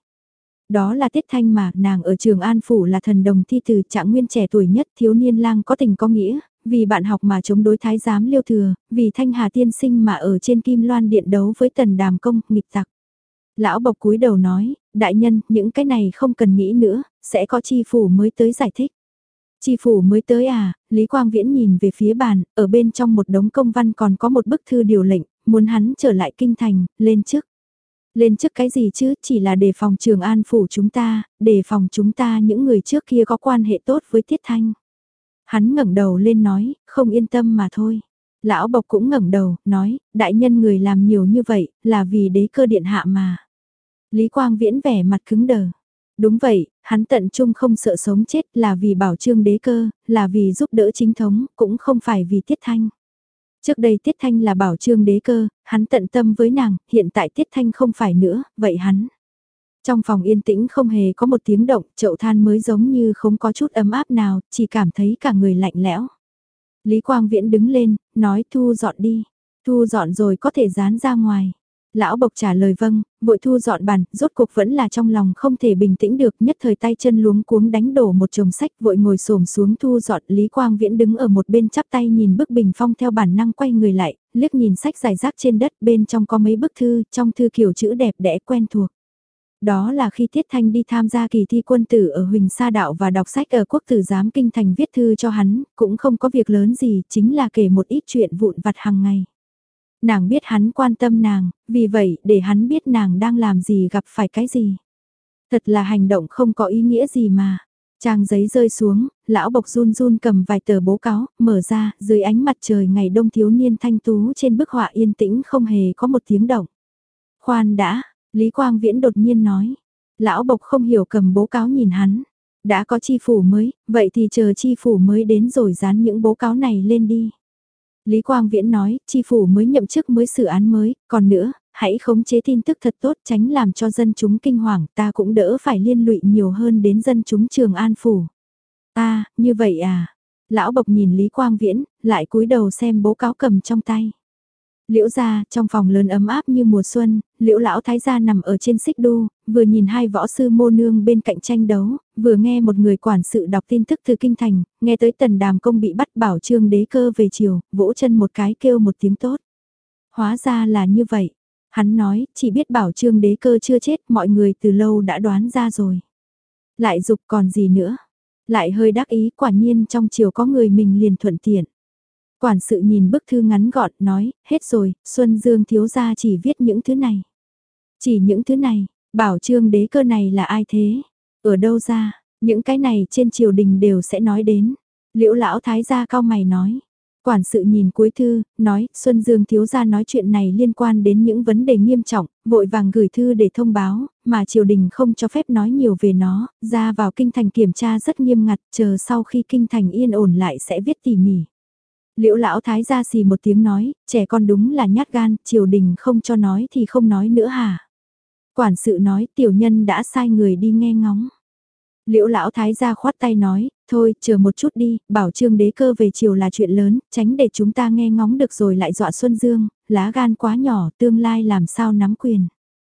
Đó là Tiết Thanh mà, nàng ở Trường An Phủ là thần đồng thi từ Trạng Nguyên trẻ tuổi nhất, thiếu niên lang có tình có nghĩa, vì bạn học mà chống đối thái giám Liêu Thừa, vì Thanh Hà tiên sinh mà ở trên Kim Loan Điện đấu với Tần Đàm Công, nghịch tặc. Lão Bộc cúi đầu nói, đại nhân, những cái này không cần nghĩ nữa, sẽ có chi phủ mới tới giải thích. Chi phủ mới tới à, Lý Quang Viễn nhìn về phía bàn, ở bên trong một đống công văn còn có một bức thư điều lệnh, muốn hắn trở lại kinh thành, lên chức. Lên chức cái gì chứ, chỉ là đề phòng Trường An Phủ chúng ta, đề phòng chúng ta những người trước kia có quan hệ tốt với Tiết Thanh. Hắn ngẩng đầu lên nói, không yên tâm mà thôi. Lão Bộc cũng ngẩng đầu, nói, đại nhân người làm nhiều như vậy, là vì đế cơ điện hạ mà. Lý Quang Viễn vẻ mặt cứng đờ. Đúng vậy, hắn tận trung không sợ sống chết là vì bảo trương đế cơ, là vì giúp đỡ chính thống, cũng không phải vì Tiết Thanh. Trước đây Tiết Thanh là bảo trương đế cơ, hắn tận tâm với nàng, hiện tại Tiết Thanh không phải nữa, vậy hắn. Trong phòng yên tĩnh không hề có một tiếng động, chậu than mới giống như không có chút ấm áp nào, chỉ cảm thấy cả người lạnh lẽo. Lý Quang Viễn đứng lên, nói thu dọn đi, thu dọn rồi có thể dán ra ngoài. Lão Bộc trả lời vâng, vội thu dọn bàn, rốt cuộc vẫn là trong lòng không thể bình tĩnh được, nhất thời tay chân luống cuống đánh đổ một chồng sách, vội ngồi xổm xuống thu dọn. Lý Quang Viễn đứng ở một bên chắp tay nhìn bức bình phong theo bản năng quay người lại, liếc nhìn sách rải rác trên đất, bên trong có mấy bức thư, trong thư kiểu chữ đẹp đẽ quen thuộc. Đó là khi Tiết Thanh đi tham gia kỳ thi quân tử ở Huỳnh Sa Đạo và đọc sách ở Quốc tử giám kinh thành viết thư cho hắn, cũng không có việc lớn gì, chính là kể một ít chuyện vụn vặt hàng ngày. Nàng biết hắn quan tâm nàng, vì vậy để hắn biết nàng đang làm gì gặp phải cái gì. Thật là hành động không có ý nghĩa gì mà. Trang giấy rơi xuống, lão Bộc run run cầm vài tờ bố cáo, mở ra, dưới ánh mặt trời ngày đông thiếu niên thanh tú trên bức họa yên tĩnh không hề có một tiếng động. Khoan đã, Lý Quang Viễn đột nhiên nói. Lão Bộc không hiểu cầm bố cáo nhìn hắn. Đã có chi phủ mới, vậy thì chờ chi phủ mới đến rồi dán những bố cáo này lên đi. Lý Quang Viễn nói, chi phủ mới nhậm chức mới xử án mới, còn nữa, hãy khống chế tin tức thật tốt tránh làm cho dân chúng kinh hoàng, ta cũng đỡ phải liên lụy nhiều hơn đến dân chúng Trường An Phủ. À, như vậy à? Lão Bộc nhìn Lý Quang Viễn, lại cúi đầu xem bố cáo cầm trong tay. Liễu gia, trong phòng lớn ấm áp như mùa xuân, Liễu lão thái gia nằm ở trên xích đu, vừa nhìn hai võ sư mô nương bên cạnh tranh đấu, vừa nghe một người quản sự đọc tin tức từ kinh thành, nghe tới Tần Đàm Công bị bắt bảo trương đế cơ về chiều, vỗ chân một cái kêu một tiếng tốt. Hóa ra là như vậy. Hắn nói, chỉ biết bảo trương đế cơ chưa chết, mọi người từ lâu đã đoán ra rồi. Lại dục còn gì nữa? Lại hơi đắc ý, quả nhiên trong chiều có người mình liền thuận tiện. Quản sự nhìn bức thư ngắn gọn, nói, hết rồi, Xuân Dương thiếu gia chỉ viết những thứ này. Chỉ những thứ này, bảo trương đế cơ này là ai thế? Ở đâu ra? Những cái này trên triều đình đều sẽ nói đến. Liễu lão thái gia cao mày nói. Quản sự nhìn cuối thư, nói, Xuân Dương thiếu gia nói chuyện này liên quan đến những vấn đề nghiêm trọng, vội vàng gửi thư để thông báo, mà triều đình không cho phép nói nhiều về nó, ra vào kinh thành kiểm tra rất nghiêm ngặt, chờ sau khi kinh thành yên ổn lại sẽ viết tỉ mỉ. Liễu lão thái gia xì một tiếng nói, trẻ con đúng là nhát gan, triều đình không cho nói thì không nói nữa hả? Quản sự nói tiểu nhân đã sai người đi nghe ngóng. Liễu lão thái gia khoát tay nói, thôi chờ một chút đi, bảo trương đế cơ về triều là chuyện lớn, tránh để chúng ta nghe ngóng được rồi lại dọa Xuân Dương, lá gan quá nhỏ tương lai làm sao nắm quyền.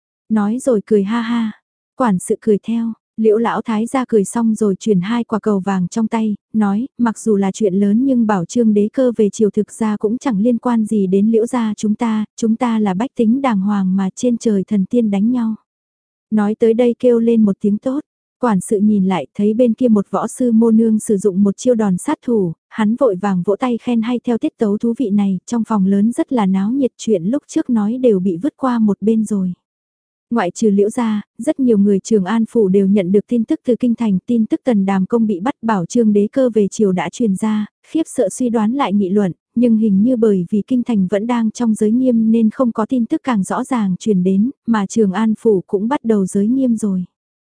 Nói rồi cười ha ha, quản sự cười theo. Liễu lão thái gia cười xong rồi chuyển hai quả cầu vàng trong tay, nói, mặc dù là chuyện lớn nhưng bảo trương đế cơ về triều thực ra cũng chẳng liên quan gì đến liễu gia chúng ta, chúng ta là bách tính đàng hoàng mà trên trời thần tiên đánh nhau. Nói tới đây kêu lên một tiếng tốt, quản sự nhìn lại thấy bên kia một võ sư mô nương sử dụng một chiêu đòn sát thủ, hắn vội vàng vỗ tay khen hay theo tiết tấu thú vị này, trong phòng lớn rất là náo nhiệt chuyện lúc trước nói đều bị vứt qua một bên rồi. Ngoại trừ liễu gia, rất nhiều người Trường An Phủ đều nhận được tin tức từ kinh thành, tin tức Tần Đàm Công bị bắt bảo trương đế cơ về triều đã truyền ra, khiếp sợ suy đoán lại nghị luận, nhưng hình như bởi vì kinh thành vẫn đang trong giới nghiêm nên không có tin tức càng rõ ràng truyền đến, mà Trường An Phủ cũng bắt đầu giới nghiêm rồi.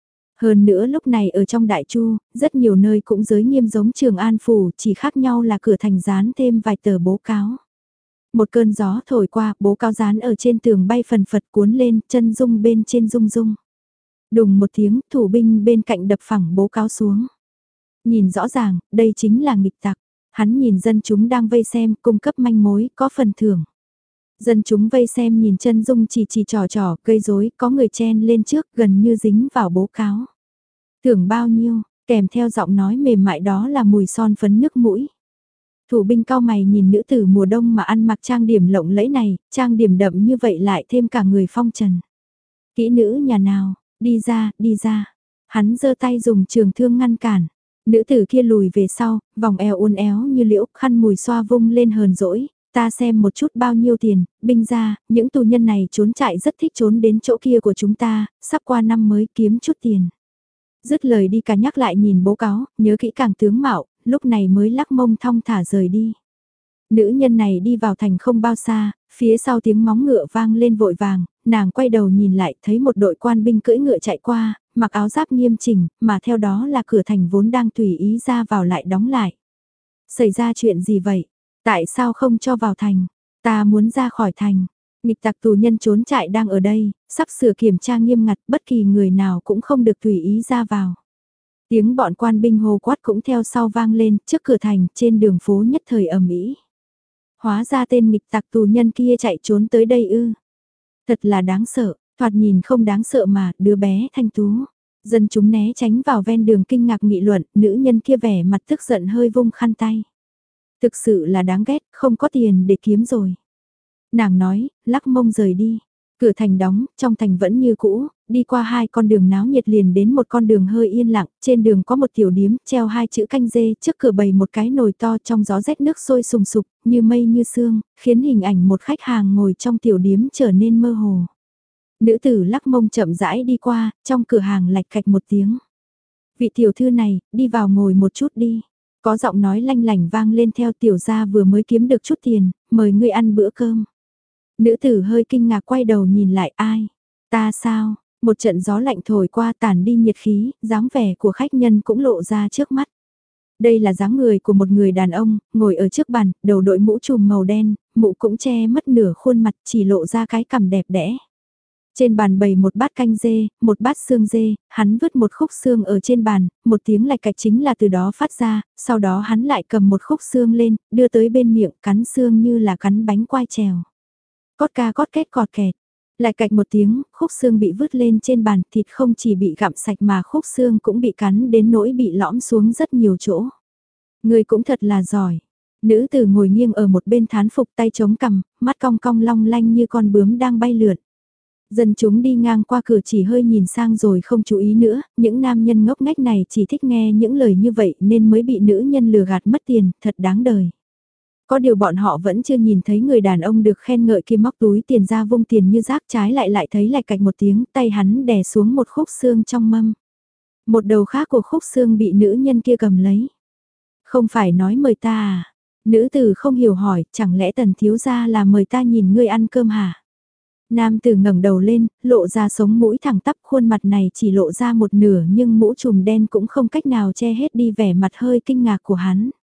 Hơn nữa lúc này ở trong Đại Chu, rất nhiều nơi cũng giới nghiêm giống Trường An Phủ, chỉ khác nhau là cửa thành dán thêm vài tờ bố cáo. Một cơn gió thổi qua, bố cáo dán ở trên tường bay phần phật cuốn lên, chân rung bên trên rung rung. Đùng một tiếng, thủ binh bên cạnh đập phẳng bố cáo xuống. Nhìn rõ ràng, đây chính là nghịch tặc. Hắn nhìn dân chúng đang vây xem, cung cấp manh mối, có phần thưởng. Dân chúng vây xem nhìn chân dung chỉ chỉ trò trò, gây rối, có người chen lên trước, gần như dính vào bố cáo. Thưởng bao nhiêu, kèm theo giọng nói mềm mại đó là mùi son phấn nước mũi. Thủ binh cao mày nhìn nữ tử mùa đông mà ăn mặc trang điểm lộng lẫy này, trang điểm đậm như vậy lại thêm cả người phong trần. Kỹ nữ nhà nào, đi ra, đi ra. Hắn giơ tay dùng trường thương ngăn cản. Nữ tử kia lùi về sau, vòng eo uốn éo như liễu, khăn mùi xoa vung lên hờn dỗi. Ta xem một chút bao nhiêu tiền, binh ra, những tù nhân này trốn chạy rất thích trốn đến chỗ kia của chúng ta, sắp qua năm mới kiếm chút tiền. Dứt lời đi cả nhắc lại nhìn bố cáo, nhớ kỹ càng tướng mạo, lúc này mới lắc mông thong thả rời đi. Nữ nhân này đi vào thành không bao xa, phía sau tiếng móng ngựa vang lên vội vàng, nàng quay đầu nhìn lại thấy một đội quan binh cưỡi ngựa chạy qua, mặc áo giáp nghiêm chỉnh, mà theo đó là cửa thành vốn đang tùy ý ra vào lại đóng lại. Xảy ra chuyện gì vậy? Tại sao không cho vào thành? Ta muốn ra khỏi thành. Nghịch tặc tù nhân trốn chạy đang ở đây, sắp sửa kiểm tra nghiêm ngặt, bất kỳ người nào cũng không được tùy ý ra vào. Tiếng bọn quan binh hô quát cũng theo sau vang lên, trước cửa thành, trên đường phố nhất thời ầm ĩ. Hóa ra tên nghịch tặc tù nhân kia chạy trốn tới đây ư? Thật là đáng sợ, thoạt nhìn không đáng sợ mà, đứa bé thanh tú. Dân chúng né tránh vào ven đường kinh ngạc nghị luận, nữ nhân kia vẻ mặt tức giận hơi vung khăn tay. Thực sự là đáng ghét, không có tiền để kiếm rồi. Nàng nói, lắc mông rời đi. Cửa thành đóng, trong thành vẫn như cũ, đi qua hai con đường náo nhiệt liền đến một con đường hơi yên lặng, trên đường có một tiểu điếm, treo hai chữ canh dê, trước cửa bày một cái nồi to trong gió rét nước sôi sùng sục, như mây như sương, khiến hình ảnh một khách hàng ngồi trong tiểu điếm trở nên mơ hồ. Nữ tử lắc mông chậm rãi đi qua, trong cửa hàng lạch cạch một tiếng. Vị tiểu thư này, đi vào ngồi một chút đi. Có giọng nói lanh lảnh vang lên theo tiểu gia vừa mới kiếm được chút tiền, mời ngươi ăn bữa cơm. Nữ tử hơi kinh ngạc quay đầu nhìn lại ai? Ta sao? Một trận gió lạnh thổi qua tản đi nhiệt khí, dáng vẻ của khách nhân cũng lộ ra trước mắt. Đây là dáng người của một người đàn ông, ngồi ở trước bàn, đầu đội mũ trùm màu đen, mũ cũng che mất nửa khuôn mặt chỉ lộ ra cái cằm đẹp đẽ. Trên bàn bày một bát canh dê, một bát xương dê, hắn vứt một khúc xương ở trên bàn, một tiếng lạch cạch chính là từ đó phát ra, sau đó hắn lại cầm một khúc xương lên, đưa tới bên miệng cắn xương như là cắn bánh quai trèo. Cót ca cót két cọt kẹt, lại cạch một tiếng, khúc xương bị vứt lên trên bàn, thịt không chỉ bị gặm sạch mà khúc xương cũng bị cắn đến nỗi bị lõm xuống rất nhiều chỗ. Người cũng thật là giỏi. Nữ tử ngồi nghiêng ở một bên thán phục tay chống cằm, mắt cong cong long lanh như con bướm đang bay lượn. Dân chúng đi ngang qua cửa chỉ hơi nhìn sang rồi không chú ý nữa, những nam nhân ngốc nghếch này chỉ thích nghe những lời như vậy nên mới bị nữ nhân lừa gạt mất tiền, thật đáng đời. Có điều bọn họ vẫn chưa nhìn thấy người đàn ông được khen ngợi kia móc túi tiền ra vung tiền như rác, trái lại lại thấy lạch cạch một tiếng, tay hắn đè xuống một khúc xương trong mâm. Một đầu khác của khúc xương bị nữ nhân kia cầm lấy. Không phải nói mời ta à? Nữ tử không hiểu hỏi, chẳng lẽ Tần thiếu gia là mời ta nhìn ngươi ăn cơm hả? Nam tử ngẩng đầu lên, lộ ra sống mũi thẳng tắp, khuôn mặt này chỉ lộ ra một nửa nhưng mũ trùm đen cũng không cách nào che hết đi vẻ mặt hơi kinh ngạc của hắn.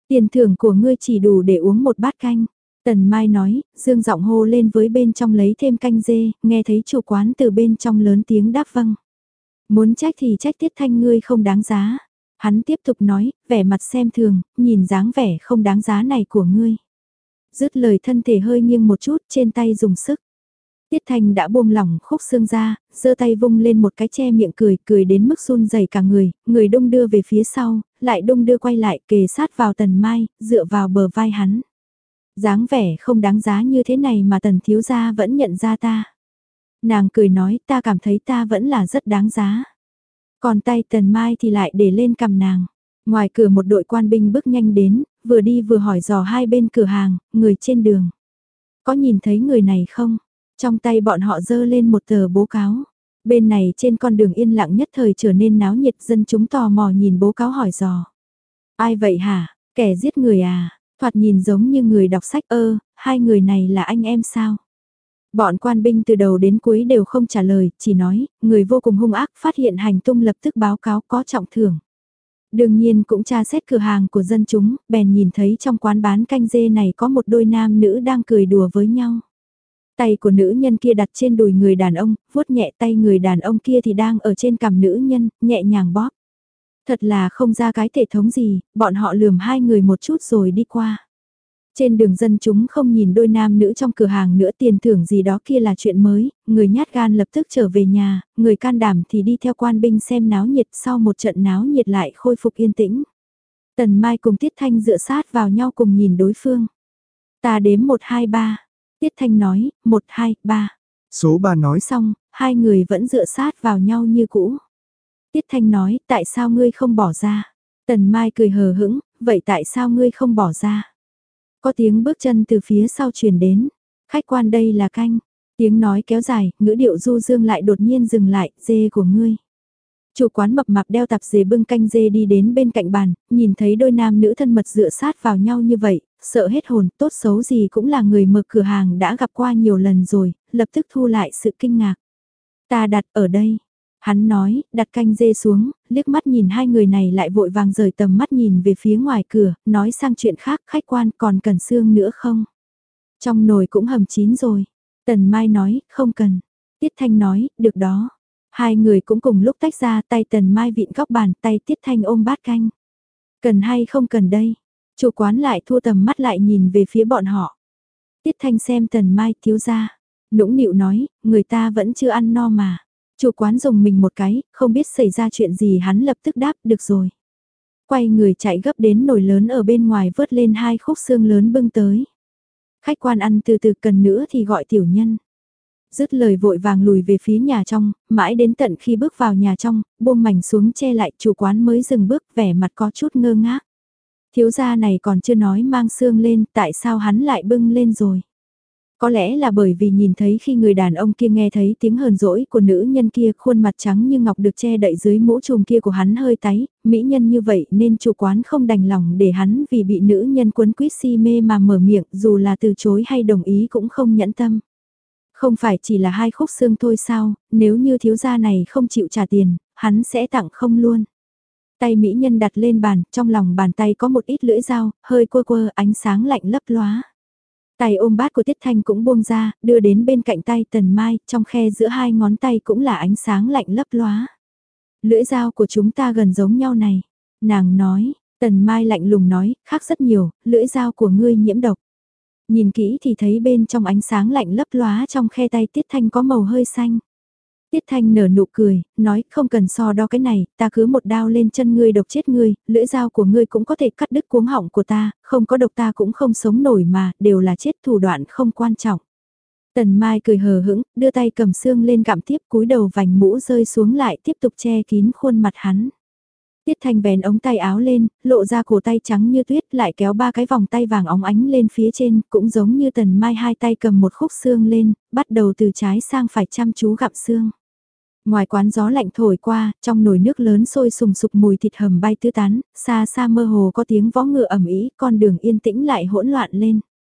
Tiền thưởng của ngươi chỉ đủ để uống một bát canh. Tần Mai nói, dương giọng hô lên với bên trong lấy thêm canh dê, nghe thấy chủ quán từ bên trong lớn tiếng đáp vâng. Muốn trách thì trách Tiết Thanh ngươi không đáng giá. Hắn tiếp tục nói, vẻ mặt xem thường, nhìn dáng vẻ không đáng giá này của ngươi. Dứt lời thân thể hơi nghiêng một chút, trên tay dùng sức. Tiết Thanh đã buông lỏng khúc xương ra, giơ tay vung lên một cái che miệng cười, cười đến mức run rẩy cả người, người đung đưa về phía sau, lại đung đưa quay lại kề sát vào Tần Mai, dựa vào bờ vai hắn. Dáng vẻ không đáng giá như thế này mà Tần thiếu gia vẫn nhận ra ta. Nàng cười nói ta cảm thấy ta vẫn là rất đáng giá. Còn tay Tần Mai thì lại để lên cằm nàng. Ngoài cửa một đội quan binh bước nhanh đến, vừa đi vừa hỏi dò hai bên cửa hàng, người trên đường. Có nhìn thấy người này không? Trong tay bọn họ giơ lên một tờ bố cáo. Bên này trên con đường yên lặng nhất thời trở nên náo nhiệt, dân chúng tò mò nhìn bố cáo hỏi dò. Ai vậy hả? Kẻ giết người à? Thoạt nhìn giống như người đọc sách ơ, hai người này là anh em sao? Bọn quan binh từ đầu đến cuối đều không trả lời, chỉ nói, người vô cùng hung ác phát hiện hành tung lập tức báo cáo có trọng thưởng. Đương nhiên cũng tra xét cửa hàng của dân chúng, bèn nhìn thấy trong quán bán canh dê này có một đôi nam nữ đang cười đùa với nhau. Tay của nữ nhân kia đặt trên đùi người đàn ông, vuốt nhẹ tay người đàn ông kia thì đang ở trên cằm nữ nhân, nhẹ nhàng bóp. Thật là không ra cái thể thống gì, bọn họ lườm hai người một chút rồi đi qua. Trên đường dân chúng không nhìn đôi nam nữ trong cửa hàng nữa, tiền thưởng gì đó kia là chuyện mới, người nhát gan lập tức trở về nhà, người can đảm thì đi theo quan binh xem náo nhiệt, sau một trận náo nhiệt lại khôi phục yên tĩnh. Tần Mai cùng Tiết Thanh dựa sát vào nhau cùng nhìn đối phương. Ta đếm một hai ba. Tiết Thanh nói, một hai ba.
Số ba nói
xong, hai người vẫn dựa sát vào nhau như cũ. Tiết Thanh nói, tại sao ngươi không bỏ ra? Tần Mai cười hờ hững, vậy tại sao ngươi không bỏ ra? Có tiếng bước chân từ phía sau truyền đến. Khách quan đây là canh. Tiếng nói kéo dài, ngữ điệu du dương lại đột nhiên dừng lại, dê của ngươi. Chủ quán mập mạp đeo tạp dề bưng canh dê đi đến bên cạnh bàn, nhìn thấy đôi nam nữ thân mật dựa sát vào nhau như vậy, sợ hết hồn, tốt xấu gì cũng là người mở cửa hàng đã gặp qua nhiều lần rồi, lập tức thu lại sự kinh ngạc. Ta đặt ở đây. Hắn nói, đặt canh dê xuống, liếc mắt nhìn hai người này lại vội vàng rời tầm mắt nhìn về phía ngoài cửa, nói sang chuyện khác, khách quan còn cần xương nữa không? Trong nồi cũng hầm chín rồi. Tần Mai nói, không cần. Tiết Thanh nói, được đó. Hai người cũng cùng lúc tách ra, tay Tần Mai vịn góc bàn, tay Tiết Thanh ôm bát canh. Cần hay không cần đây? Chủ quán lại thua tầm mắt lại nhìn về phía bọn họ. Tiết Thanh xem Tần Mai thiếu ra. Nũng nịu nói, người ta vẫn chưa ăn no mà. Chủ quán dùng mình một cái, không biết xảy ra chuyện gì hắn lập tức đáp, được rồi. Quay người chạy gấp đến nồi lớn ở bên ngoài vớt lên hai khúc xương lớn bưng tới. Khách quan ăn từ từ cần nữa thì gọi tiểu nhân. Dứt lời vội vàng lùi về phía nhà trong, mãi đến tận khi bước vào nhà trong, buông mảnh xuống che lại chủ quán mới dừng bước vẻ mặt có chút ngơ ngác. Thiếu gia này còn chưa nói mang xương lên, tại sao hắn lại bưng lên rồi? Có lẽ là bởi vì nhìn thấy khi người đàn ông kia nghe thấy tiếng hờn dỗi của nữ nhân kia, khuôn mặt trắng như ngọc được che đậy dưới mũ trùm kia của hắn hơi tái, mỹ nhân như vậy nên chủ quán không đành lòng để hắn vì bị nữ nhân quấn quýt si mê mà mở miệng, dù là từ chối hay đồng ý cũng không nhẫn tâm. Không phải chỉ là hai khúc xương thôi sao, nếu như thiếu gia này không chịu trả tiền, hắn sẽ tặng không luôn. Tay mỹ nhân đặt lên bàn, trong lòng bàn tay có một ít lưỡi dao, hơi quơ quơ ánh sáng lạnh lấp lóa. Tay ôm bát của Tiết Thanh cũng buông ra, đưa đến bên cạnh tay Tần Mai, trong khe giữa hai ngón tay cũng là ánh sáng lạnh lấp lóa. Lưỡi dao của chúng ta gần giống nhau này. Nàng nói, Tần Mai lạnh lùng nói, khác rất nhiều, lưỡi dao của ngươi nhiễm độc. Nhìn kỹ thì thấy bên trong ánh sáng lạnh lấp lóa trong khe tay Tiết Thanh có màu hơi xanh. Tiết Thanh nở nụ cười, nói không cần so đo cái này, ta cứ một đao lên chân ngươi độc chết ngươi, lưỡi dao của ngươi cũng có thể cắt đứt cuống họng của ta, không có độc ta cũng không sống nổi mà, đều là chết thủ đoạn không quan trọng. Tần Mai cười hờ hững, đưa tay cầm xương lên gặm tiếp cúi đầu vành mũ rơi xuống lại tiếp tục che kín khuôn mặt hắn. Tiết Thanh vén ống tay áo lên, lộ ra cổ tay trắng như tuyết lại kéo ba cái vòng tay vàng óng ánh lên phía trên, cũng giống như Tần Mai hai tay cầm một khúc xương lên, bắt đầu từ trái sang phải chăm chú gặm xương. Ngoài quán gió lạnh thổi qua, trong nồi nước lớn sôi sùng sục mùi thịt hầm bay tứ tán, xa xa mơ hồ có tiếng vó ngựa ầm ĩ, con đường yên tĩnh lại hỗn loạn lên.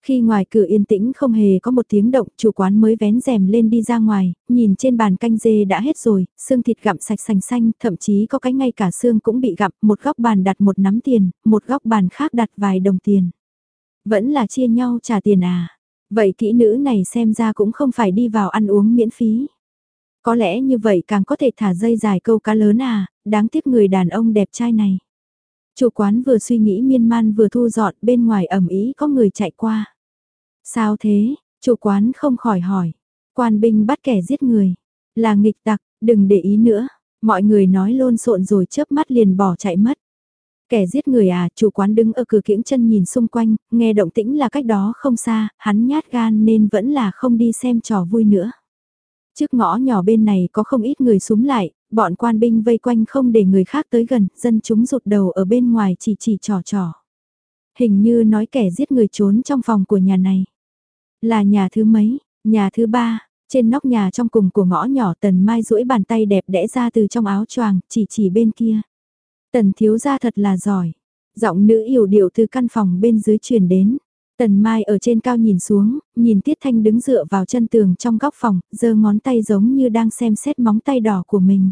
Khi ngoài cửa yên tĩnh không hề có một tiếng động, chủ quán mới vén rèm lên đi ra ngoài, nhìn trên bàn canh dê đã hết rồi, xương thịt gặm sạch sành xanh, thậm chí có cái ngay cả xương cũng bị gặm, một góc bàn đặt một nắm tiền, một góc bàn khác đặt vài đồng tiền. Vẫn là chia nhau trả tiền à? Vậy kỹ nữ này xem ra cũng không phải đi vào ăn uống miễn phí. Có lẽ như vậy càng có thể thả dây dài câu cá lớn à, đáng tiếc người đàn ông đẹp trai này. Chủ quán vừa suy nghĩ miên man vừa thu dọn, bên ngoài ẩm ý có người chạy qua. Sao thế? Chủ quán không khỏi hỏi. Quan binh bắt kẻ giết người. Là nghịch tặc, đừng để ý nữa. Mọi người nói lôn xộn rồi chớp mắt liền bỏ chạy mất. Kẻ giết người à, chủ quán đứng ở cửa kiễng chân nhìn xung quanh, nghe động tĩnh là cách đó không xa, hắn nhát gan nên vẫn là không đi xem trò vui nữa. Trước ngõ nhỏ bên này có không ít người súm lại, bọn quan binh vây quanh không để người khác tới gần, dân chúng rụt đầu ở bên ngoài chỉ chỉ trò trò. Hình như nói kẻ giết người trốn trong phòng của nhà này. Là nhà thứ mấy, nhà thứ ba, trên nóc nhà trong cùng của ngõ nhỏ Tần Mai duỗi bàn tay đẹp đẽ ra từ trong áo choàng, chỉ chỉ bên kia. Tần thiếu gia thật là giỏi. Giọng nữ yểu điệu từ căn phòng bên dưới truyền đến. Tần Mai ở trên cao nhìn xuống, nhìn Tiết Thanh đứng dựa vào chân tường trong góc phòng, giơ ngón tay giống như đang xem xét móng tay đỏ của mình.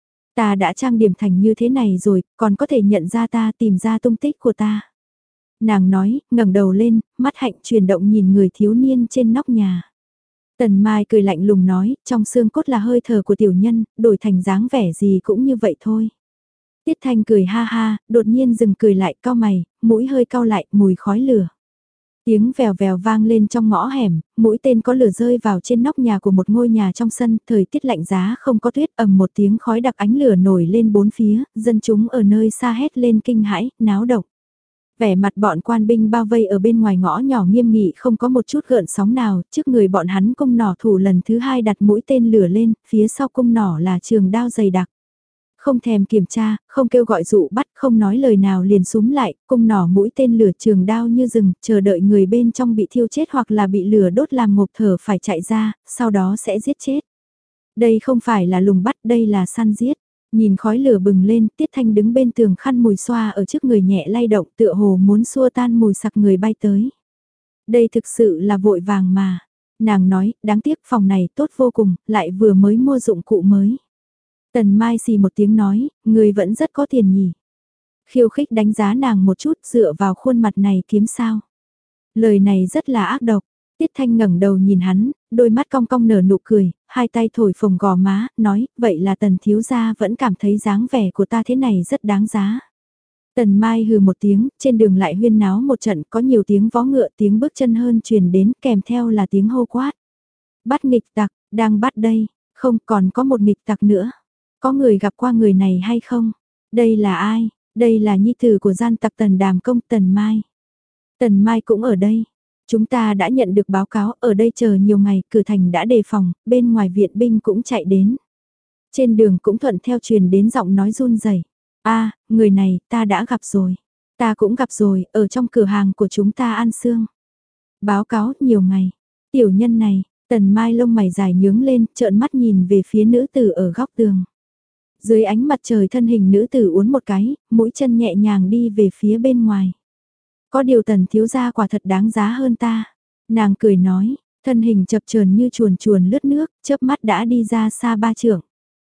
Ta đã trang điểm thành như thế này rồi, còn có thể nhận ra ta, tìm ra tung tích của ta. Nàng nói, ngẩng đầu lên, mắt hạnh chuyển động nhìn người thiếu niên trên nóc nhà. Tần Mai cười lạnh lùng nói, trong xương cốt là hơi thở của tiểu nhân, đổi thành dáng vẻ gì cũng như vậy thôi. Tiết Thanh cười ha ha, đột nhiên dừng cười lại, cau mày, mũi hơi cau lại, mùi khói lửa. Tiếng vèo vèo vang lên trong ngõ hẻm, mũi tên có lửa rơi vào trên nóc nhà của một ngôi nhà trong sân, thời tiết lạnh giá không có tuyết, ầm một tiếng khói đặc ánh lửa nổi lên bốn phía, dân chúng ở nơi xa hét lên kinh hãi, náo động. Vẻ mặt bọn quan binh bao vây ở bên ngoài ngõ nhỏ nghiêm nghị không có một chút gợn sóng nào, trước người bọn hắn cung nỏ thủ lần thứ hai đặt mũi tên lửa lên, phía sau cung nỏ là trường đao dày đặc. Không thèm kiểm tra, không kêu gọi dụ bắt, không nói lời nào liền súm lại, cung nỏ mũi tên lửa trường đao như rừng, chờ đợi người bên trong bị thiêu chết hoặc là bị lửa đốt làm ngộp thở phải chạy ra, sau đó sẽ giết chết. Đây không phải là lùng bắt, đây là săn giết. Nhìn khói lửa bừng lên, Tiết Thanh đứng bên tường khăn mùi xoa ở trước người nhẹ lay động tựa hồ muốn xua tan mùi sặc người bay tới. Đây thực sự là vội vàng mà. Nàng nói, đáng tiếc phòng này tốt vô cùng, lại vừa mới mua dụng cụ mới. Tần Mai xì một tiếng nói, người vẫn rất có tiền nhỉ. Khiêu khích đánh giá nàng một chút dựa vào khuôn mặt này kiếm sao. Lời này rất là ác độc. Tiết Thanh ngẩng đầu nhìn hắn, đôi mắt cong cong nở nụ cười, hai tay thổi phồng gò má, nói, vậy là Tần thiếu gia vẫn cảm thấy dáng vẻ của ta thế này rất đáng giá. Tần Mai hừ một tiếng, trên đường lại huyên náo một trận, có nhiều tiếng vó ngựa, tiếng bước chân hơn truyền đến, kèm theo là tiếng hô quát. Bắt nghịch tặc, đang bắt đây, không còn có một nghịch tặc nữa. Có người gặp qua người này hay không? Đây là ai? Đây là nhi tử của gian tặc Tần Đàm Công, Tần Mai. Tần Mai cũng ở đây. Chúng ta đã nhận được báo cáo, ở đây chờ nhiều ngày, cửa thành đã đề phòng, bên ngoài viện binh cũng chạy đến. Trên đường cũng thuận theo truyền đến giọng nói run rẩy. A, người này, ta đã gặp rồi. Ta cũng gặp rồi, ở trong cửa hàng của chúng ta ăn xương. Báo cáo, nhiều ngày. Tiểu nhân này, Tần Mai lông mày dài nhướng lên, trợn mắt nhìn về phía nữ tử ở góc tường. Dưới ánh mặt trời thân hình nữ tử uốn một cái, mũi chân nhẹ nhàng đi về phía bên ngoài. Có điều Tần thiếu gia quả thật đáng giá hơn ta. Nàng cười nói, thân hình chập chờn như chuồn chuồn lướt nước, chớp mắt đã đi ra xa ba trượng.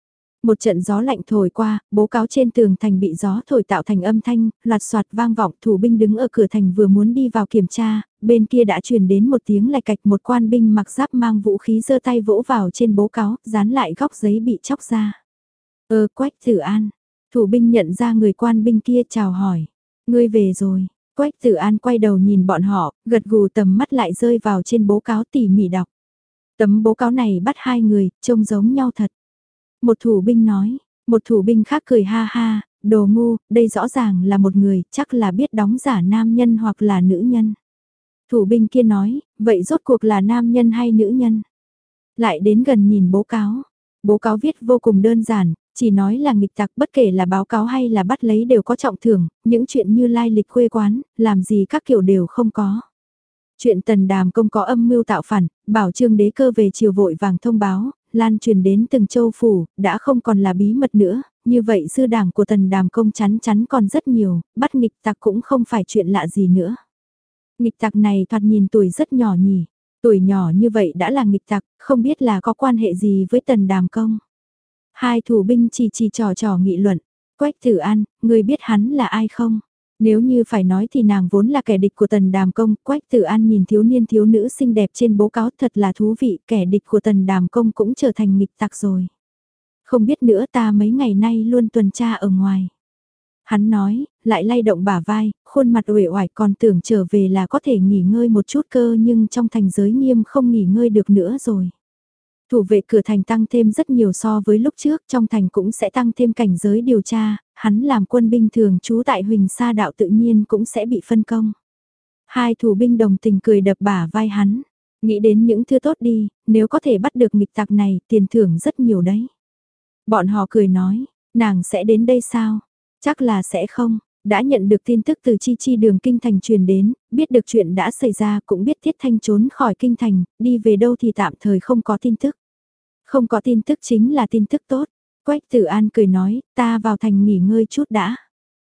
Một trận gió lạnh thổi qua, bố cáo trên tường thành bị gió thổi tạo thành âm thanh, loạt soạt vang vọng, thủ binh đứng ở cửa thành vừa muốn đi vào kiểm tra, bên kia đã truyền đến một tiếng lạch cạch, một quan binh mặc giáp mang vũ khí giơ tay vỗ vào trên bố cáo, dán lại góc giấy bị chóc ra. Ơ Quách Tử An, thủ binh nhận ra người quan binh kia chào hỏi, ngươi về rồi. Quách Tử An quay đầu nhìn bọn họ, gật gù tầm mắt lại rơi vào trên bố cáo tỉ mỉ đọc. Tấm bố cáo này bắt hai người, trông giống nhau thật. Một thủ binh nói, một thủ binh khác cười ha ha, đồ ngu, đây rõ ràng là một người, chắc là biết đóng giả nam nhân hoặc là nữ nhân. Thủ binh kia nói, vậy rốt cuộc là nam nhân hay nữ nhân? Lại đến gần nhìn bố cáo. Bố cáo viết vô cùng đơn giản, chỉ nói là nghịch tặc, bất kể là báo cáo hay là bắt lấy đều có trọng thưởng, những chuyện như lai lịch quê quán, làm gì các kiểu đều không có. Chuyện Tần Đàm Công có âm mưu tạo phản, bảo Trương Đế Cơ về chiều vội vàng thông báo, lan truyền đến từng châu phủ, đã không còn là bí mật nữa, như vậy dư đảng của Tần Đàm Công chắn chắn còn rất nhiều, bắt nghịch tặc cũng không phải chuyện lạ gì nữa. Nghịch tặc này thoạt nhìn tuổi rất nhỏ nhỉ, tuổi nhỏ như vậy đã là nghịch tặc, không biết là có quan hệ gì với Tần Đàm Công. Hai thủ binh chỉ chỉ trò trò nghị luận, Quách Tử An, người biết hắn là ai không? Nếu như phải nói thì nàng vốn là kẻ địch của Tần Đàm Công, Quách Tử An nhìn thiếu niên thiếu nữ xinh đẹp trên bố cáo thật là thú vị, kẻ địch của Tần Đàm Công cũng trở thành nghịch tặc rồi. Không biết nữa, ta mấy ngày nay luôn tuần tra ở ngoài. Hắn nói, lại lay động bả vai, khuôn mặt uể oải, còn tưởng trở về là có thể nghỉ ngơi một chút cơ, nhưng trong thành giới nghiêm không nghỉ ngơi được nữa rồi. Thủ vệ cửa thành tăng thêm rất nhiều so với lúc trước, trong thành cũng sẽ tăng thêm cảnh giới điều tra, hắn làm quân binh thường trú tại Huỳnh Sa Đạo tự nhiên cũng sẽ bị phân công. Hai thủ binh đồng tình cười đập bả vai hắn, nghĩ đến những thứ tốt đi, nếu có thể bắt được nghịch tặc này, tiền thưởng rất nhiều đấy. Bọn họ cười nói, nàng sẽ đến đây sao? Chắc là sẽ không, đã nhận được tin tức từ Chi Chi đường kinh thành truyền đến, biết được chuyện đã xảy ra, cũng biết Thiết Thanh trốn khỏi kinh thành, đi về đâu thì tạm thời không có tin tức. Không có tin tức chính là tin tức tốt. Quách Tử An cười nói, ta vào thành nghỉ ngơi chút đã.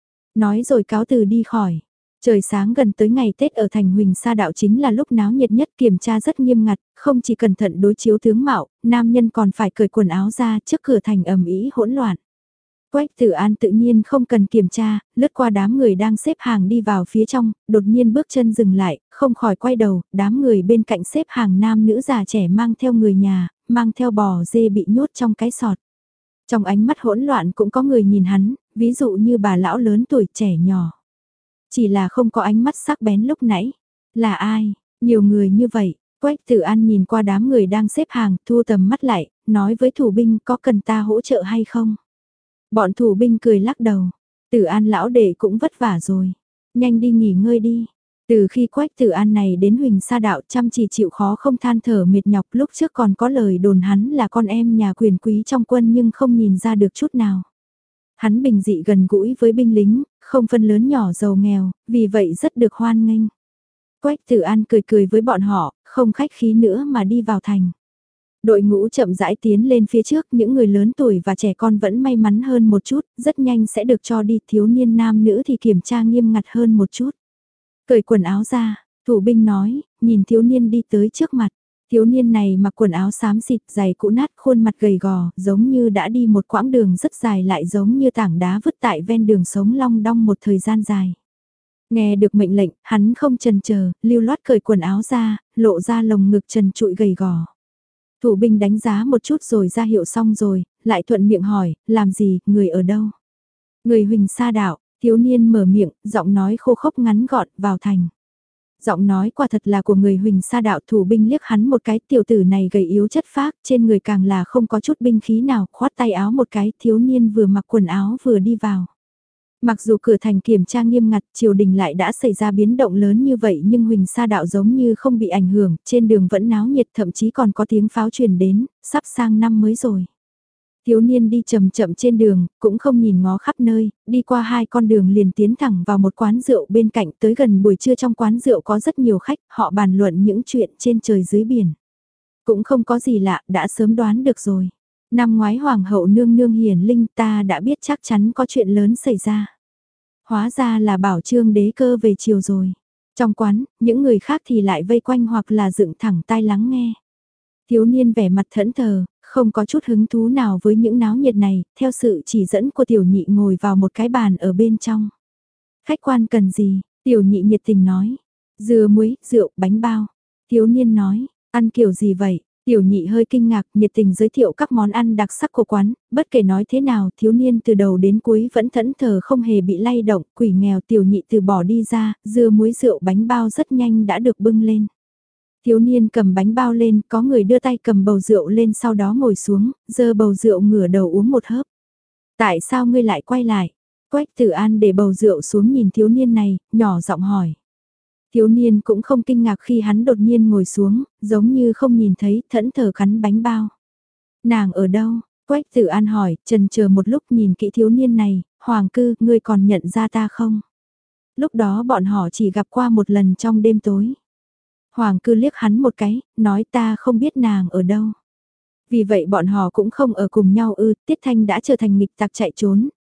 Nói rồi cáo từ đi khỏi. Trời sáng gần tới ngày Tết ở thành Huỳnh Sa Đạo chính là lúc náo nhiệt nhất, kiểm tra rất nghiêm ngặt, không chỉ cẩn thận đối chiếu tướng mạo, nam nhân còn phải cởi quần áo ra trước cửa thành ầm ĩ hỗn loạn. Quách Tử An tự nhiên không cần kiểm tra, lướt qua đám người đang xếp hàng đi vào phía trong, đột nhiên bước chân dừng lại, không khỏi quay đầu, đám người bên cạnh xếp hàng nam nữ già trẻ mang theo người nhà, mang theo bò dê bị nhốt trong cái sọt. Trong ánh mắt hỗn loạn cũng có người nhìn hắn, ví dụ như bà lão lớn tuổi trẻ nhỏ. Chỉ là không có ánh mắt sắc bén lúc nãy. Là ai? Nhiều người như vậy. Quách Tử An nhìn qua đám người đang xếp hàng, thu tầm mắt lại, nói với thủ binh có cần ta hỗ trợ hay không? Bọn thủ binh cười lắc đầu. Tử An lão đệ cũng vất vả rồi. Nhanh đi nghỉ ngơi đi. Từ khi Quách Tử An này đến Huỳnh Sa Đạo chăm chỉ chịu khó không than thở mệt nhọc, lúc trước còn có lời đồn hắn là con em nhà quyền quý trong quân nhưng không nhìn ra được chút nào. Hắn bình dị gần gũi với binh lính, không phân lớn nhỏ giàu nghèo, vì vậy rất được hoan nghênh. Quách Tử An cười cười với bọn họ, không khách khí nữa mà đi vào thành. Đội ngũ chậm rãi tiến lên phía trước, những người lớn tuổi và trẻ con vẫn may mắn hơn một chút, rất nhanh sẽ được cho đi, thiếu niên nam nữ thì kiểm tra nghiêm ngặt hơn một chút. Cởi quần áo ra, thủ binh nói, nhìn thiếu niên đi tới trước mặt. Thiếu niên này mặc quần áo xám xịt, giày cũ nát, khuôn mặt gầy gò, giống như đã đi một quãng đường rất dài, lại giống như tảng đá vứt tại ven đường sống long đong một thời gian dài. Nghe được mệnh lệnh, hắn không chần chờ, lưu loát cởi quần áo ra, lộ ra lồng ngực trần trụi gầy gò. Thủ binh đánh giá một chút rồi ra hiệu xong rồi, lại thuận miệng hỏi, làm gì, người ở đâu? Người Huỳnh Sa Đạo, thiếu niên mở miệng, giọng nói khô khốc ngắn gọn, vào thành. Giọng nói quả thật là của người Huỳnh Sa Đạo, thủ binh liếc hắn một cái, tiểu tử này gầy yếu chất phác, trên người càng là không có chút binh khí nào, khoát tay áo một cái, thiếu niên vừa mặc quần áo vừa đi vào. Mặc dù cửa thành kiểm tra nghiêm ngặt, triều đình lại đã xảy ra biến động lớn như vậy nhưng Huỳnh Sa Đạo giống như không bị ảnh hưởng, trên đường vẫn náo nhiệt, thậm chí còn có tiếng pháo truyền đến, sắp sang năm mới rồi. Thiếu niên đi chậm chậm trên đường, cũng không nhìn ngó khắp nơi, đi qua hai con đường liền tiến thẳng vào một quán rượu bên cạnh, tới gần buổi trưa trong quán rượu có rất nhiều khách, họ bàn luận những chuyện trên trời dưới biển. Cũng không có gì lạ, đã sớm đoán được rồi. Năm ngoái Hoàng hậu nương nương hiển linh, ta đã biết chắc chắn có chuyện lớn xảy ra. Hóa ra là bảo Trương đế cơ về chiều rồi. Trong quán, những người khác thì lại vây quanh hoặc là dựng thẳng tai lắng nghe. Thiếu niên vẻ mặt thẫn thờ, không có chút hứng thú nào với những náo nhiệt này, theo sự chỉ dẫn của tiểu nhị ngồi vào một cái bàn ở bên trong. Khách quan cần gì? Tiểu nhị nhiệt tình nói. Dưa muối, rượu, bánh bao. Thiếu niên nói, ăn kiểu gì vậy? Tiểu nhị hơi kinh ngạc, nhiệt tình giới thiệu các món ăn đặc sắc của quán, bất kể nói thế nào, thiếu niên từ đầu đến cuối vẫn thẫn thờ không hề bị lay động, quỷ nghèo tiểu nhị từ bỏ đi ra, dưa muối rượu bánh bao rất nhanh đã được bưng lên. Thiếu niên cầm bánh bao lên, có người đưa tay cầm bầu rượu lên sau đó ngồi xuống, giơ bầu rượu ngửa đầu uống một hớp. Tại sao ngươi lại quay lại? Quách Tử An để bầu rượu xuống nhìn thiếu niên này, nhỏ giọng hỏi. Thiếu niên cũng không kinh ngạc khi hắn đột nhiên ngồi xuống, giống như không nhìn thấy, thẫn thờ cắn bánh bao. Nàng ở đâu? Quách Tử An hỏi, chần chờ một lúc nhìn kỹ thiếu niên này, Hoàng cư, ngươi còn nhận ra ta không? Lúc đó bọn họ chỉ gặp qua một lần trong đêm tối. Hoàng cư liếc hắn một cái, nói ta không biết nàng ở đâu. Vì vậy bọn họ cũng không ở cùng nhau ư, Tiết Thanh đã trở thành nghịch tặc chạy trốn,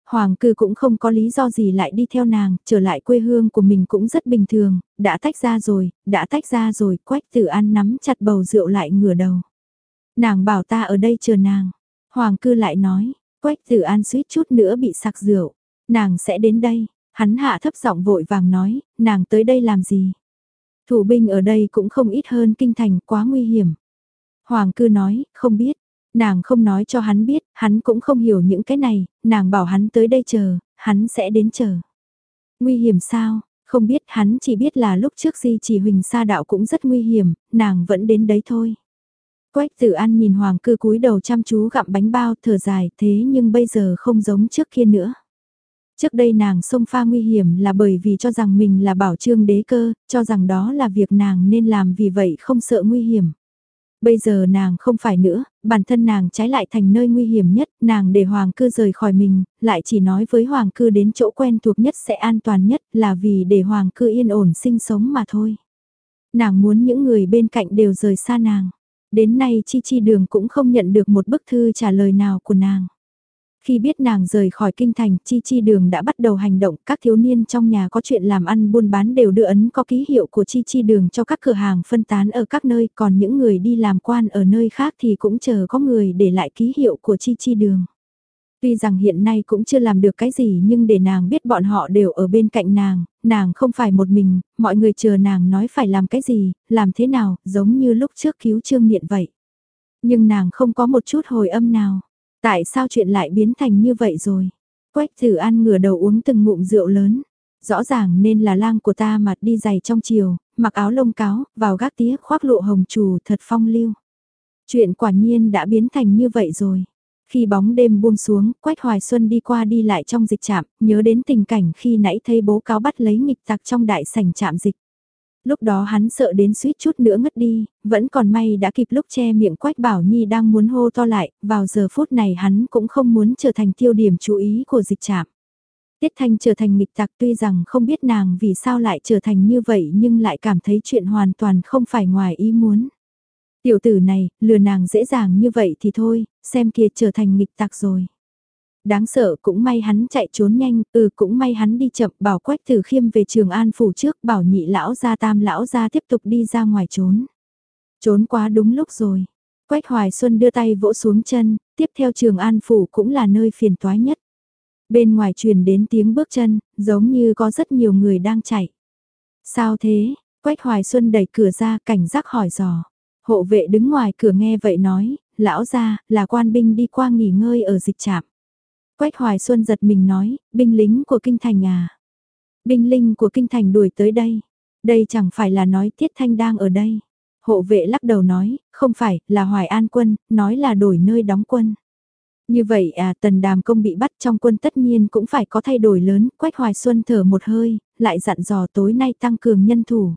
Hoàng cư cũng không có lý do gì lại đi theo nàng, trở lại quê hương của mình cũng rất bình thường, đã tách ra rồi, đã tách ra rồi, Quách Tử An nắm chặt bầu rượu lại ngửa đầu. Nàng bảo ta ở đây chờ nàng. Hoàng cư lại nói, Quách Tử An suýt chút nữa bị sặc rượu. Nàng sẽ đến đây. Hắn hạ thấp giọng vội vàng nói, nàng tới đây làm gì? Thủ binh ở đây cũng không ít hơn kinh thành, quá nguy hiểm. Hoàng cư nói, không biết. Nàng không nói cho hắn biết, hắn cũng không hiểu những cái này, nàng bảo hắn tới đây chờ, hắn sẽ đến chờ. Nguy hiểm sao? Không biết, hắn chỉ biết là lúc trước Di Chỉ Huỳnh sa đạo cũng rất nguy hiểm, nàng vẫn đến đấy thôi. Quách Tử An nhìn Hoàng cư cúi đầu chăm chú gặm bánh bao thở dài, thế nhưng bây giờ không giống trước kia nữa. Trước đây nàng xông pha nguy hiểm là bởi vì cho rằng mình là bảo trương đế cơ, cho rằng đó là việc nàng nên làm, vì vậy không sợ nguy hiểm. Bây giờ nàng không phải nữa, bản thân nàng trái lại thành nơi nguy hiểm nhất, nàng để Hoàng cư rời khỏi mình, lại chỉ nói với Hoàng cư đến chỗ quen thuộc nhất sẽ an toàn nhất, là vì để Hoàng cư yên ổn sinh sống mà thôi. Nàng muốn những người bên cạnh đều rời xa nàng. Đến nay Chi Chi Đường cũng không nhận được một bức thư trả lời nào của nàng. Khi biết nàng rời khỏi kinh thành, Chi Chi Đường đã bắt đầu hành động, các thiếu niên trong nhà có chuyện làm ăn buôn bán đều đưa ấn có ký hiệu của Chi Chi Đường cho các cửa hàng phân tán ở các nơi, còn những người đi làm quan ở nơi khác thì cũng chờ có người để lại ký hiệu của Chi Chi Đường. Tuy rằng hiện nay cũng chưa làm được cái gì nhưng để nàng biết bọn họ đều ở bên cạnh nàng, nàng không phải một mình, mọi người chờ nàng nói phải làm cái gì, làm thế nào, giống như lúc trước cứu Trương Niệm vậy. Nhưng nàng không có một chút hồi âm nào. Tại sao chuyện lại biến thành như vậy rồi? Quách Tử An ngửa đầu uống từng ngụm rượu lớn. Rõ ràng nên là lang của ta mà đi giày trong chiều, mặc áo lông cáo, vào gác tía khoác lụa hồng trù thật phong lưu. Chuyện quả nhiên đã biến thành như vậy rồi. Khi bóng đêm buông xuống, Quách Hoài Xuân đi qua đi lại trong dịch trạm, nhớ đến tình cảnh khi nãy thấy bố cáo bắt lấy nghịch tặc trong đại sảnh trạm dịch. Lúc đó hắn sợ đến suýt chút nữa ngất đi, vẫn còn may đã kịp lúc che miệng Quách Bảo Nhi đang muốn hô to lại, vào giờ phút này hắn cũng không muốn trở thành tiêu điểm chú ý của dịch trạm. Tiết Thanh trở thành nghịch tặc, tuy rằng không biết nàng vì sao lại trở thành như vậy nhưng lại cảm thấy chuyện hoàn toàn không phải ngoài ý muốn. Tiểu tử này, lừa nàng dễ dàng như vậy thì thôi, xem kìa trở thành nghịch tặc rồi. Đáng sợ, cũng may hắn chạy trốn nhanh, ừ cũng may hắn đi chậm, bảo Quách Tử Khiêm về Trường An phủ trước, bảo nhị lão gia tam lão gia tiếp tục đi ra ngoài trốn. Trốn quá đúng lúc rồi. Quách Hoài Xuân đưa tay vỗ xuống chân, tiếp theo Trường An phủ cũng là nơi phiền toái nhất. Bên ngoài truyền đến tiếng bước chân, giống như có rất nhiều người đang chạy. Sao thế? Quách Hoài Xuân đẩy cửa ra, cảnh giác hỏi dò. Hộ vệ đứng ngoài cửa nghe vậy nói, lão gia, là quan binh đi qua nghỉ ngơi ở dịch trạm. Quách Hoài Xuân giật mình nói, binh lính của kinh thành à? Binh lính của kinh thành đuổi tới đây. Đây chẳng phải là nói Tiết Thanh đang ở đây. Hộ vệ lắc đầu nói, không phải, là Hoài An quân, nói là đổi nơi đóng quân. Như vậy à, Tần Đàm Công bị bắt trong quân tất nhiên cũng phải có thay đổi lớn. Quách Hoài Xuân thở một hơi, lại dặn dò tối nay tăng cường nhân thủ.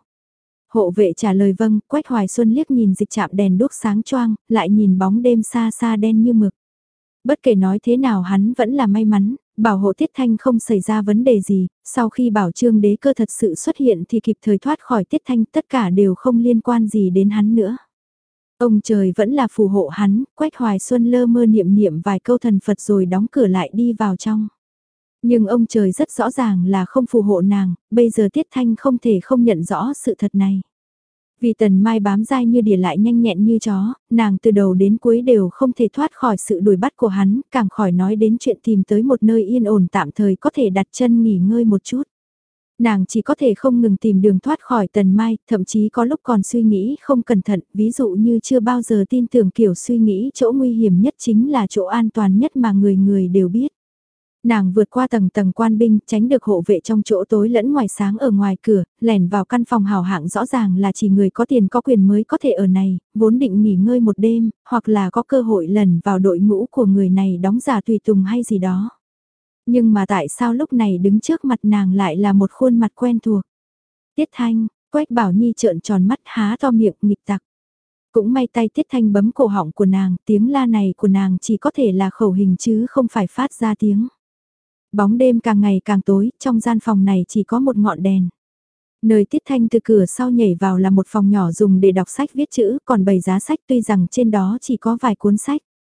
Hộ vệ trả lời vâng, Quách Hoài Xuân liếc nhìn dịch trạm đèn đuốc sáng choang, lại nhìn bóng đêm xa xa đen như mực. Bất kể nói thế nào hắn vẫn là may mắn, bảo hộ Tiết Thanh không xảy ra vấn đề gì, sau khi bảo Trương đế cơ thật sự xuất hiện thì kịp thời thoát khỏi Tiết Thanh, tất cả đều không liên quan gì đến hắn nữa. Ông trời vẫn là phù hộ hắn, Quách Hoài Xuân lơ mơ niệm niệm vài câu thần Phật rồi đóng cửa lại đi vào trong. Nhưng ông trời rất rõ ràng là không phù hộ nàng, bây giờ Tiết Thanh không thể không nhận rõ sự thật này. Vì Tần Mai bám dai như đỉa lại nhanh nhẹn như chó, nàng từ đầu đến cuối đều không thể thoát khỏi sự đuổi bắt của hắn, càng khỏi nói đến chuyện tìm tới một nơi yên ổn tạm thời có thể đặt chân nghỉ ngơi một chút. Nàng chỉ có thể không ngừng tìm đường thoát khỏi Tần Mai, thậm chí có lúc còn suy nghĩ không cẩn thận, ví dụ như chưa bao giờ tin tưởng kiểu suy nghĩ chỗ nguy hiểm nhất chính là chỗ an toàn nhất mà người người đều biết. Nàng vượt qua tầng tầng quan binh, tránh được hộ vệ trong chỗ tối lẫn ngoài sáng ở ngoài cửa, lẻn vào căn phòng hào hạng rõ ràng là chỉ người có tiền có quyền mới có thể ở này, vốn định nghỉ ngơi một đêm, hoặc là có cơ hội lần vào đội ngũ của người này đóng giả tùy tùng hay gì đó. Nhưng mà tại sao lúc này đứng trước mặt nàng lại là một khuôn mặt quen thuộc? Tiết Thanh, Quách Bảo Nhi trợn tròn mắt há to miệng nghịch tặc. Cũng may tay Tiết Thanh bấm cổ họng của nàng, tiếng la này của nàng chỉ có thể là khẩu hình chứ không phải phát ra tiếng. Bóng đêm càng ngày càng tối, trong gian phòng này chỉ có một ngọn đèn. Nơi Tiết Thanh từ cửa sau nhảy vào là một phòng nhỏ dùng để đọc sách viết chữ, còn bày giá sách tuy rằng trên đó chỉ có vài cuốn sách.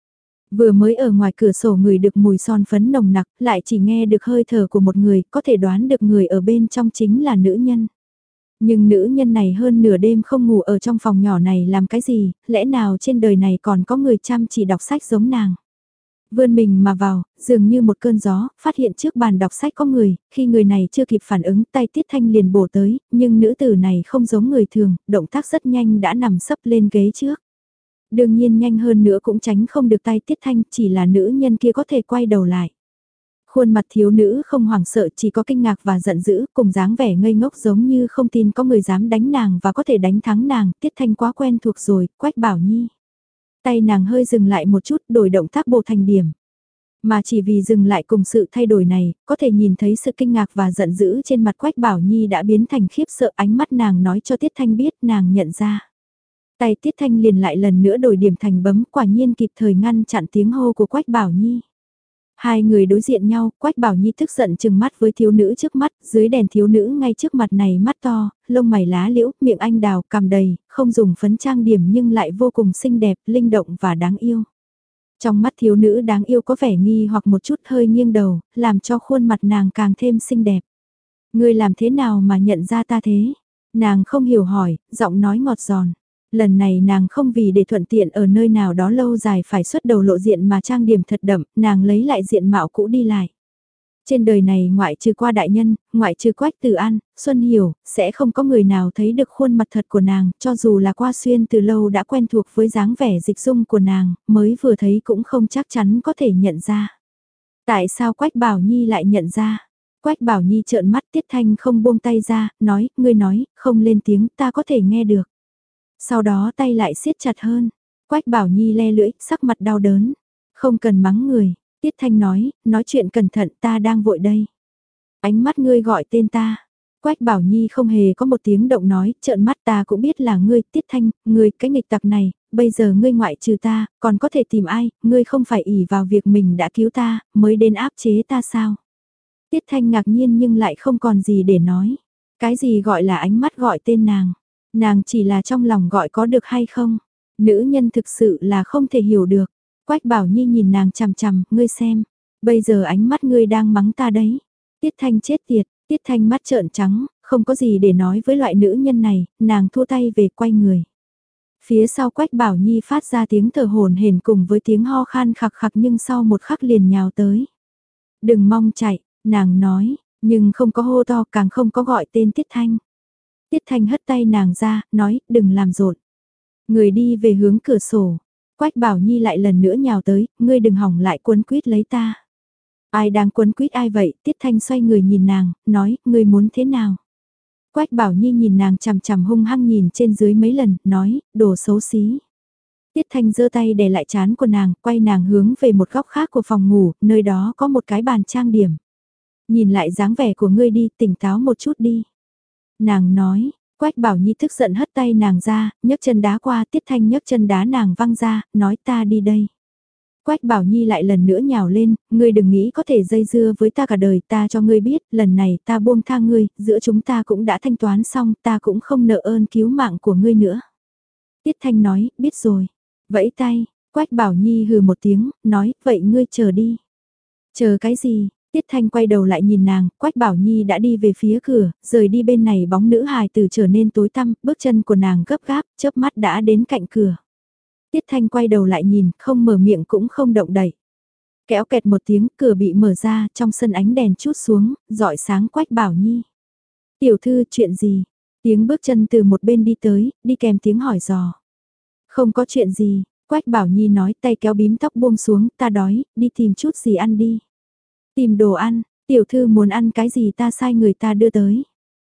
Vừa mới ở ngoài cửa sổ ngửi được mùi son phấn nồng nặc, lại chỉ nghe được hơi thở của một người, có thể đoán được người ở bên trong chính là nữ nhân. Nhưng nữ nhân này hơn nửa đêm không ngủ ở trong phòng nhỏ này làm cái gì, lẽ nào trên đời này còn có người chăm chỉ đọc sách giống nàng. Vươn mình mà vào, dường như một cơn gió, phát hiện trước bàn đọc sách có người, khi người này chưa kịp phản ứng tay Tiết Thanh liền bổ tới, nhưng nữ tử này không giống người thường, động tác rất nhanh đã nằm sấp lên ghế trước. Đương nhiên nhanh hơn nữa cũng tránh không được tay Tiết Thanh, chỉ là nữ nhân kia có thể quay đầu lại. Khuôn mặt thiếu nữ không hoảng sợ, chỉ có kinh ngạc và giận dữ, cùng dáng vẻ ngây ngốc giống như không tin có người dám đánh nàng và có thể đánh thắng nàng, Tiết Thanh quá quen thuộc rồi, Quách Bảo Nhi. Tay nàng hơi dừng lại một chút, đổi động tác bộ thành điểm. Mà chỉ vì dừng lại cùng sự thay đổi này, có thể nhìn thấy sự kinh ngạc và giận dữ trên mặt Quách Bảo Nhi đã biến thành khiếp sợ, ánh mắt nàng nói cho Tiết Thanh biết nàng nhận ra. Tay Tiết Thanh liền lại lần nữa đổi điểm thành bấm, quả nhiên kịp thời ngăn chặn tiếng hô của Quách Bảo Nhi. Hai người đối diện nhau, Quách Bảo Nhi tức giận chừng mắt với thiếu nữ trước mắt, dưới đèn thiếu nữ ngay trước mặt này mắt to, lông mày lá liễu, miệng anh đào, cằm đầy, không dùng phấn trang điểm nhưng lại vô cùng xinh đẹp, linh động và đáng yêu. Trong mắt thiếu nữ đáng yêu có vẻ nghi hoặc một chút hơi nghiêng đầu, làm cho khuôn mặt nàng càng thêm xinh đẹp. Ngươi làm thế nào mà nhận ra ta thế? Nàng không hiểu hỏi, giọng nói ngọt giòn. Lần này nàng không vì để thuận tiện ở nơi nào đó lâu dài phải xuất đầu lộ diện mà trang điểm thật đậm, nàng lấy lại diện mạo cũ đi lại. Trên đời này ngoại trừ qua đại nhân, ngoại trừ Quách Tử An, Xuân Hiểu, sẽ không có người nào thấy được khuôn mặt thật của nàng, cho dù là qua xuyên từ lâu đã quen thuộc với dáng vẻ dịch dung của nàng, mới vừa thấy cũng không chắc chắn có thể nhận ra. Tại sao Quách Bảo Nhi lại nhận ra? Quách Bảo Nhi trợn mắt Tiết Thanh không buông tay ra, nói, ngươi nói, không lên tiếng ta có thể nghe được. Sau đó tay lại siết chặt hơn. Quách Bảo Nhi le lưỡi, sắc mặt đau đớn. Không cần mắng người. Tiết Thanh nói, nói chuyện cẩn thận ta đang vội đây. Ánh mắt ngươi gọi tên ta. Quách Bảo Nhi không hề có một tiếng động nói, trợn mắt ta cũng biết là ngươi, Tiết Thanh, ngươi cái nghịch tặc này, bây giờ ngươi ngoại trừ ta, còn có thể tìm ai, ngươi không phải ỷ vào việc mình đã cứu ta, mới đến áp chế ta sao. Tiết Thanh ngạc nhiên nhưng lại không còn gì để nói. Cái gì gọi là ánh mắt gọi tên nàng. Nàng chỉ là trong lòng gọi có được hay không? Nữ nhân thực sự là không thể hiểu được. Quách Bảo Nhi nhìn nàng chằm chằm, ngươi xem. Bây giờ ánh mắt ngươi đang mắng ta đấy. Tiết Thanh chết tiệt, Tiết Thanh mắt trợn trắng, không có gì để nói với loại nữ nhân này, nàng thua tay về quay người. Phía sau Quách Bảo Nhi phát ra tiếng thở hổn hển cùng với tiếng ho khan khặc khặc nhưng sau một khắc liền nhào tới. Đừng mong chạy, nàng nói, nhưng không có hô to càng không có gọi tên Tiết Thanh. Tiết Thanh hất tay nàng ra, nói, đừng làm rộn. Người đi về hướng cửa sổ. Quách Bảo Nhi lại lần nữa nhào tới, ngươi đừng hỏng lại quấn quýt lấy ta. Ai đang quấn quýt ai vậy? Tiết Thanh xoay người nhìn nàng, nói, ngươi muốn thế nào? Quách Bảo Nhi nhìn nàng chằm chằm hung hăng nhìn trên dưới mấy lần, nói, đồ xấu xí. Tiết Thanh giơ tay đè lại trán của nàng, quay nàng hướng về một góc khác của phòng ngủ, nơi đó có một cái bàn trang điểm. Nhìn lại dáng vẻ của ngươi đi, tỉnh táo một chút đi. Nàng nói, Quách Bảo Nhi tức giận hất tay nàng ra, nhấc chân đá qua, Tiết Thanh nhấc chân đá nàng văng ra, nói ta đi đây. Quách Bảo Nhi lại lần nữa nhào lên, ngươi đừng nghĩ có thể dây dưa với ta cả đời, ta cho ngươi biết, lần này ta buông tha ngươi, giữa chúng ta cũng đã thanh toán xong, ta cũng không nợ ơn cứu mạng của ngươi nữa. Tiết Thanh nói, biết rồi. Vẫy tay, Quách Bảo Nhi hừ một tiếng, nói, vậy ngươi chờ đi. Chờ cái gì? Tiết Thanh quay đầu lại nhìn nàng, Quách Bảo Nhi đã đi về phía cửa, rời đi bên này bóng nữ hài từ trở nên tối tăm, bước chân của nàng gấp gáp, chớp mắt đã đến cạnh cửa. Tiết Thanh quay đầu lại nhìn, không mở miệng cũng không động đậy. Kéo kẹt một tiếng, cửa bị mở ra, trong sân ánh đèn chút xuống, rọi sáng Quách Bảo Nhi. Tiểu thư, chuyện gì? Tiếng bước chân từ một bên đi tới, đi kèm tiếng hỏi dò. Không có chuyện gì, Quách Bảo Nhi nói, tay kéo bím tóc buông xuống, ta đói, đi tìm chút gì ăn đi. Tìm đồ ăn, tiểu thư muốn ăn cái gì ta sai người ta đưa tới.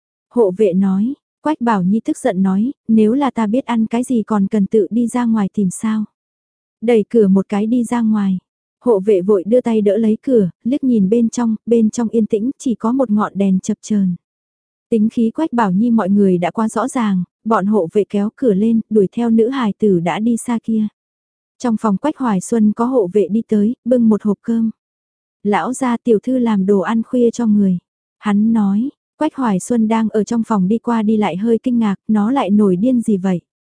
Hộ vệ nói, Quách Bảo Nhi tức giận nói, nếu là ta biết ăn cái gì còn cần tự đi ra ngoài tìm sao. Đẩy cửa một cái đi ra ngoài. Hộ vệ vội đưa tay đỡ lấy cửa, liếc nhìn bên trong, bên trong yên tĩnh chỉ có một ngọn đèn chập chờn. Tính khí Quách Bảo Nhi mọi người đã quá rõ ràng, bọn hộ vệ kéo cửa lên, đuổi theo nữ hài tử đã đi xa kia. Trong phòng Quách Hoài Xuân có hộ vệ đi tới, bưng một hộp cơm. Lão gia tiểu thư làm đồ ăn khuya cho người. Hắn nói, Quách Hoài Xuân đang ở trong phòng đi qua đi lại hơi kinh ngạc, nó lại nổi điên gì vậy?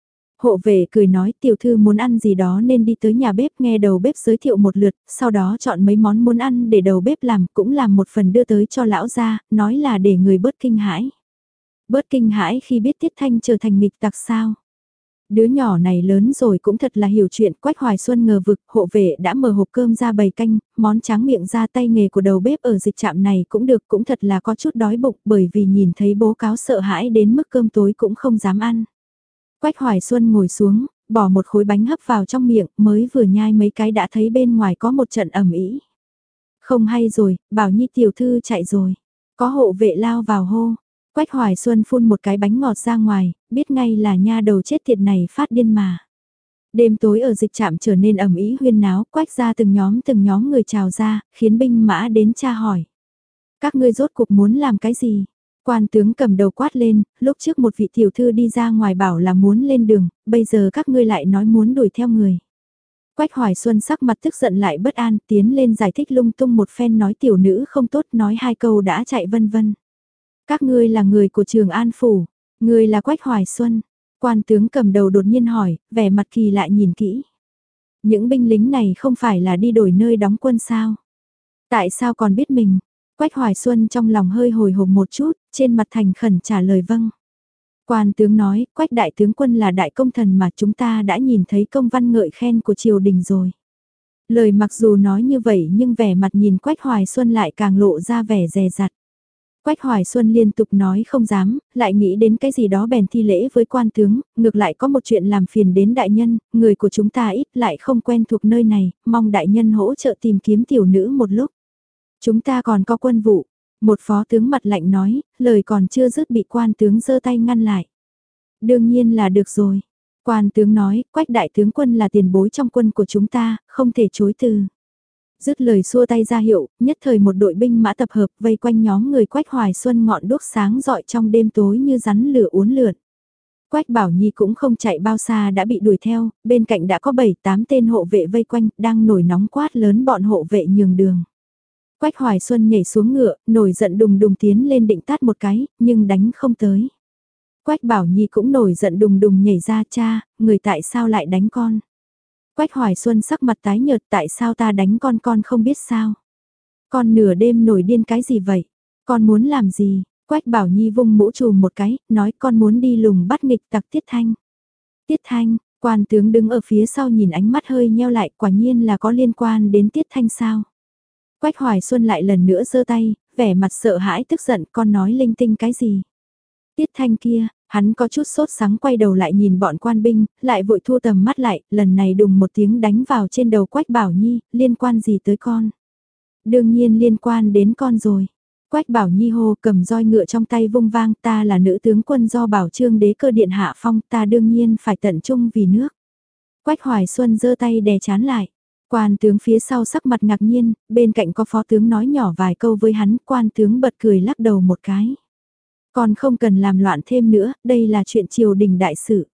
Hộ vệ cười nói tiểu thư muốn ăn gì đó nên đi tới nhà bếp nghe đầu bếp giới thiệu một lượt, sau đó chọn mấy món muốn ăn để đầu bếp làm, cũng làm một phần đưa tới cho lão gia, nói là để người bớt kinh hãi. Bớt kinh hãi khi biết Tiết Thanh trở thành nghịch tặc sao. Đứa nhỏ này lớn rồi cũng thật là hiểu chuyện. Quách Hoài Xuân ngờ vực, hộ vệ đã mở hộp cơm ra bày canh, món tráng miệng ra tay nghề của đầu bếp ở dịch trạm này cũng được, cũng thật là có chút đói bụng bởi vì nhìn thấy bố cáo sợ hãi đến mức cơm tối cũng không dám ăn. Quách Hoài Xuân ngồi xuống, bỏ một khối bánh hấp vào trong miệng, mới vừa nhai mấy cái đã thấy bên ngoài có một trận ầm ĩ. Không hay rồi, Bảo Nhi tiểu thư chạy rồi. Có hộ vệ lao vào hô. Quách Hoài Xuân phun một cái bánh ngọt ra ngoài, biết ngay là nha đầu chết tiệt này phát điên mà. Đêm tối ở dịch trạm trở nên ầm ĩ huyên náo, quách ra từng nhóm từng nhóm người trào ra, khiến binh mã đến tra hỏi. Các ngươi rốt cuộc muốn làm cái gì? Quan tướng cầm đầu quát lên, lúc trước một vị tiểu thư đi ra ngoài bảo là muốn lên đường, bây giờ các ngươi lại nói muốn đuổi theo người. Quách Hoài Xuân sắc mặt tức giận lại bất an, tiến lên giải thích lung tung một phen nói tiểu nữ không tốt, nói hai câu đã chạy vân vân. Các ngươi là người của Trường An Phủ, ngươi là Quách Hoài Xuân. Quan tướng cầm đầu đột nhiên hỏi, vẻ mặt kỳ lại nhìn kỹ. Những binh lính này không phải là đi đổi nơi đóng quân sao? Tại sao còn biết mình? Quách Hoài Xuân trong lòng hơi hồi hộp một chút, trên mặt thành khẩn trả lời vâng. Quan tướng nói, Quách đại tướng quân là đại công thần mà chúng ta đã nhìn thấy công văn ngợi khen của triều đình rồi. Lời mặc dù nói như vậy nhưng vẻ mặt nhìn Quách Hoài Xuân lại càng lộ ra vẻ dè dặt. Quách Hoài Xuân liên tục nói không dám, lại nghĩ đến cái gì đó bèn thi lễ với quan tướng, ngược lại có một chuyện làm phiền đến đại nhân, người của chúng ta ít lại không quen thuộc nơi này, mong đại nhân hỗ trợ tìm kiếm tiểu nữ một lúc. Chúng ta còn có quân vụ, một phó tướng mặt lạnh nói, lời còn chưa dứt bị quan tướng giơ tay ngăn lại. Đương nhiên là được rồi. Quan tướng nói, Quách đại tướng quân là tiền bối trong quân của chúng ta, không thể chối từ. Dứt lời xua tay ra hiệu, nhất thời một đội binh mã tập hợp vây quanh nhóm người Quách Hoài Xuân, ngọn đuốc sáng rọi trong đêm tối như rắn lửa uốn lượn. Quách Bảo Nhi cũng không chạy bao xa đã bị đuổi theo, bên cạnh đã có bảy tám tên hộ vệ vây quanh, đang nổi nóng quát lớn bọn hộ vệ nhường đường. Quách Hoài Xuân nhảy xuống ngựa, nổi giận đùng đùng tiến lên định tát một cái, nhưng đánh không tới. Quách Bảo Nhi cũng nổi giận đùng đùng nhảy ra, cha, người tại sao lại đánh con? Quách Hoài Xuân sắc mặt tái nhợt, tại sao ta đánh con, con không biết sao? Con nửa đêm nổi điên cái gì vậy? Con muốn làm gì? Quách Bảo Nhi vung mũ trùm một cái, nói con muốn đi lùng bắt nghịch tặc Tiết Thanh. Tiết Thanh, quan tướng đứng ở phía sau nhìn ánh mắt hơi nheo lại, quả nhiên là có liên quan đến Tiết Thanh sao? Quách Hoài Xuân lại lần nữa giơ tay, vẻ mặt sợ hãi tức giận, con nói linh tinh cái gì? Tiết Thanh kia, hắn có chút sốt sắng quay đầu lại nhìn bọn quan binh, lại vội thu tầm mắt lại, lần này đùng một tiếng đánh vào trên đầu Quách Bảo Nhi, liên quan gì tới con? Đương nhiên liên quan đến con rồi. Quách Bảo Nhi hô cầm roi ngựa trong tay vung vang, ta là nữ tướng quân do Bảo Trương đế cơ điện hạ phong, ta đương nhiên phải tận trung vì nước. Quách Hoài Xuân giơ tay đè chán lại. Quan tướng phía sau sắc mặt ngạc nhiên, bên cạnh có phó tướng nói nhỏ vài câu với hắn, quan tướng bật cười lắc đầu một cái. Còn không cần làm loạn thêm nữa, đây là chuyện triều đình đại sự.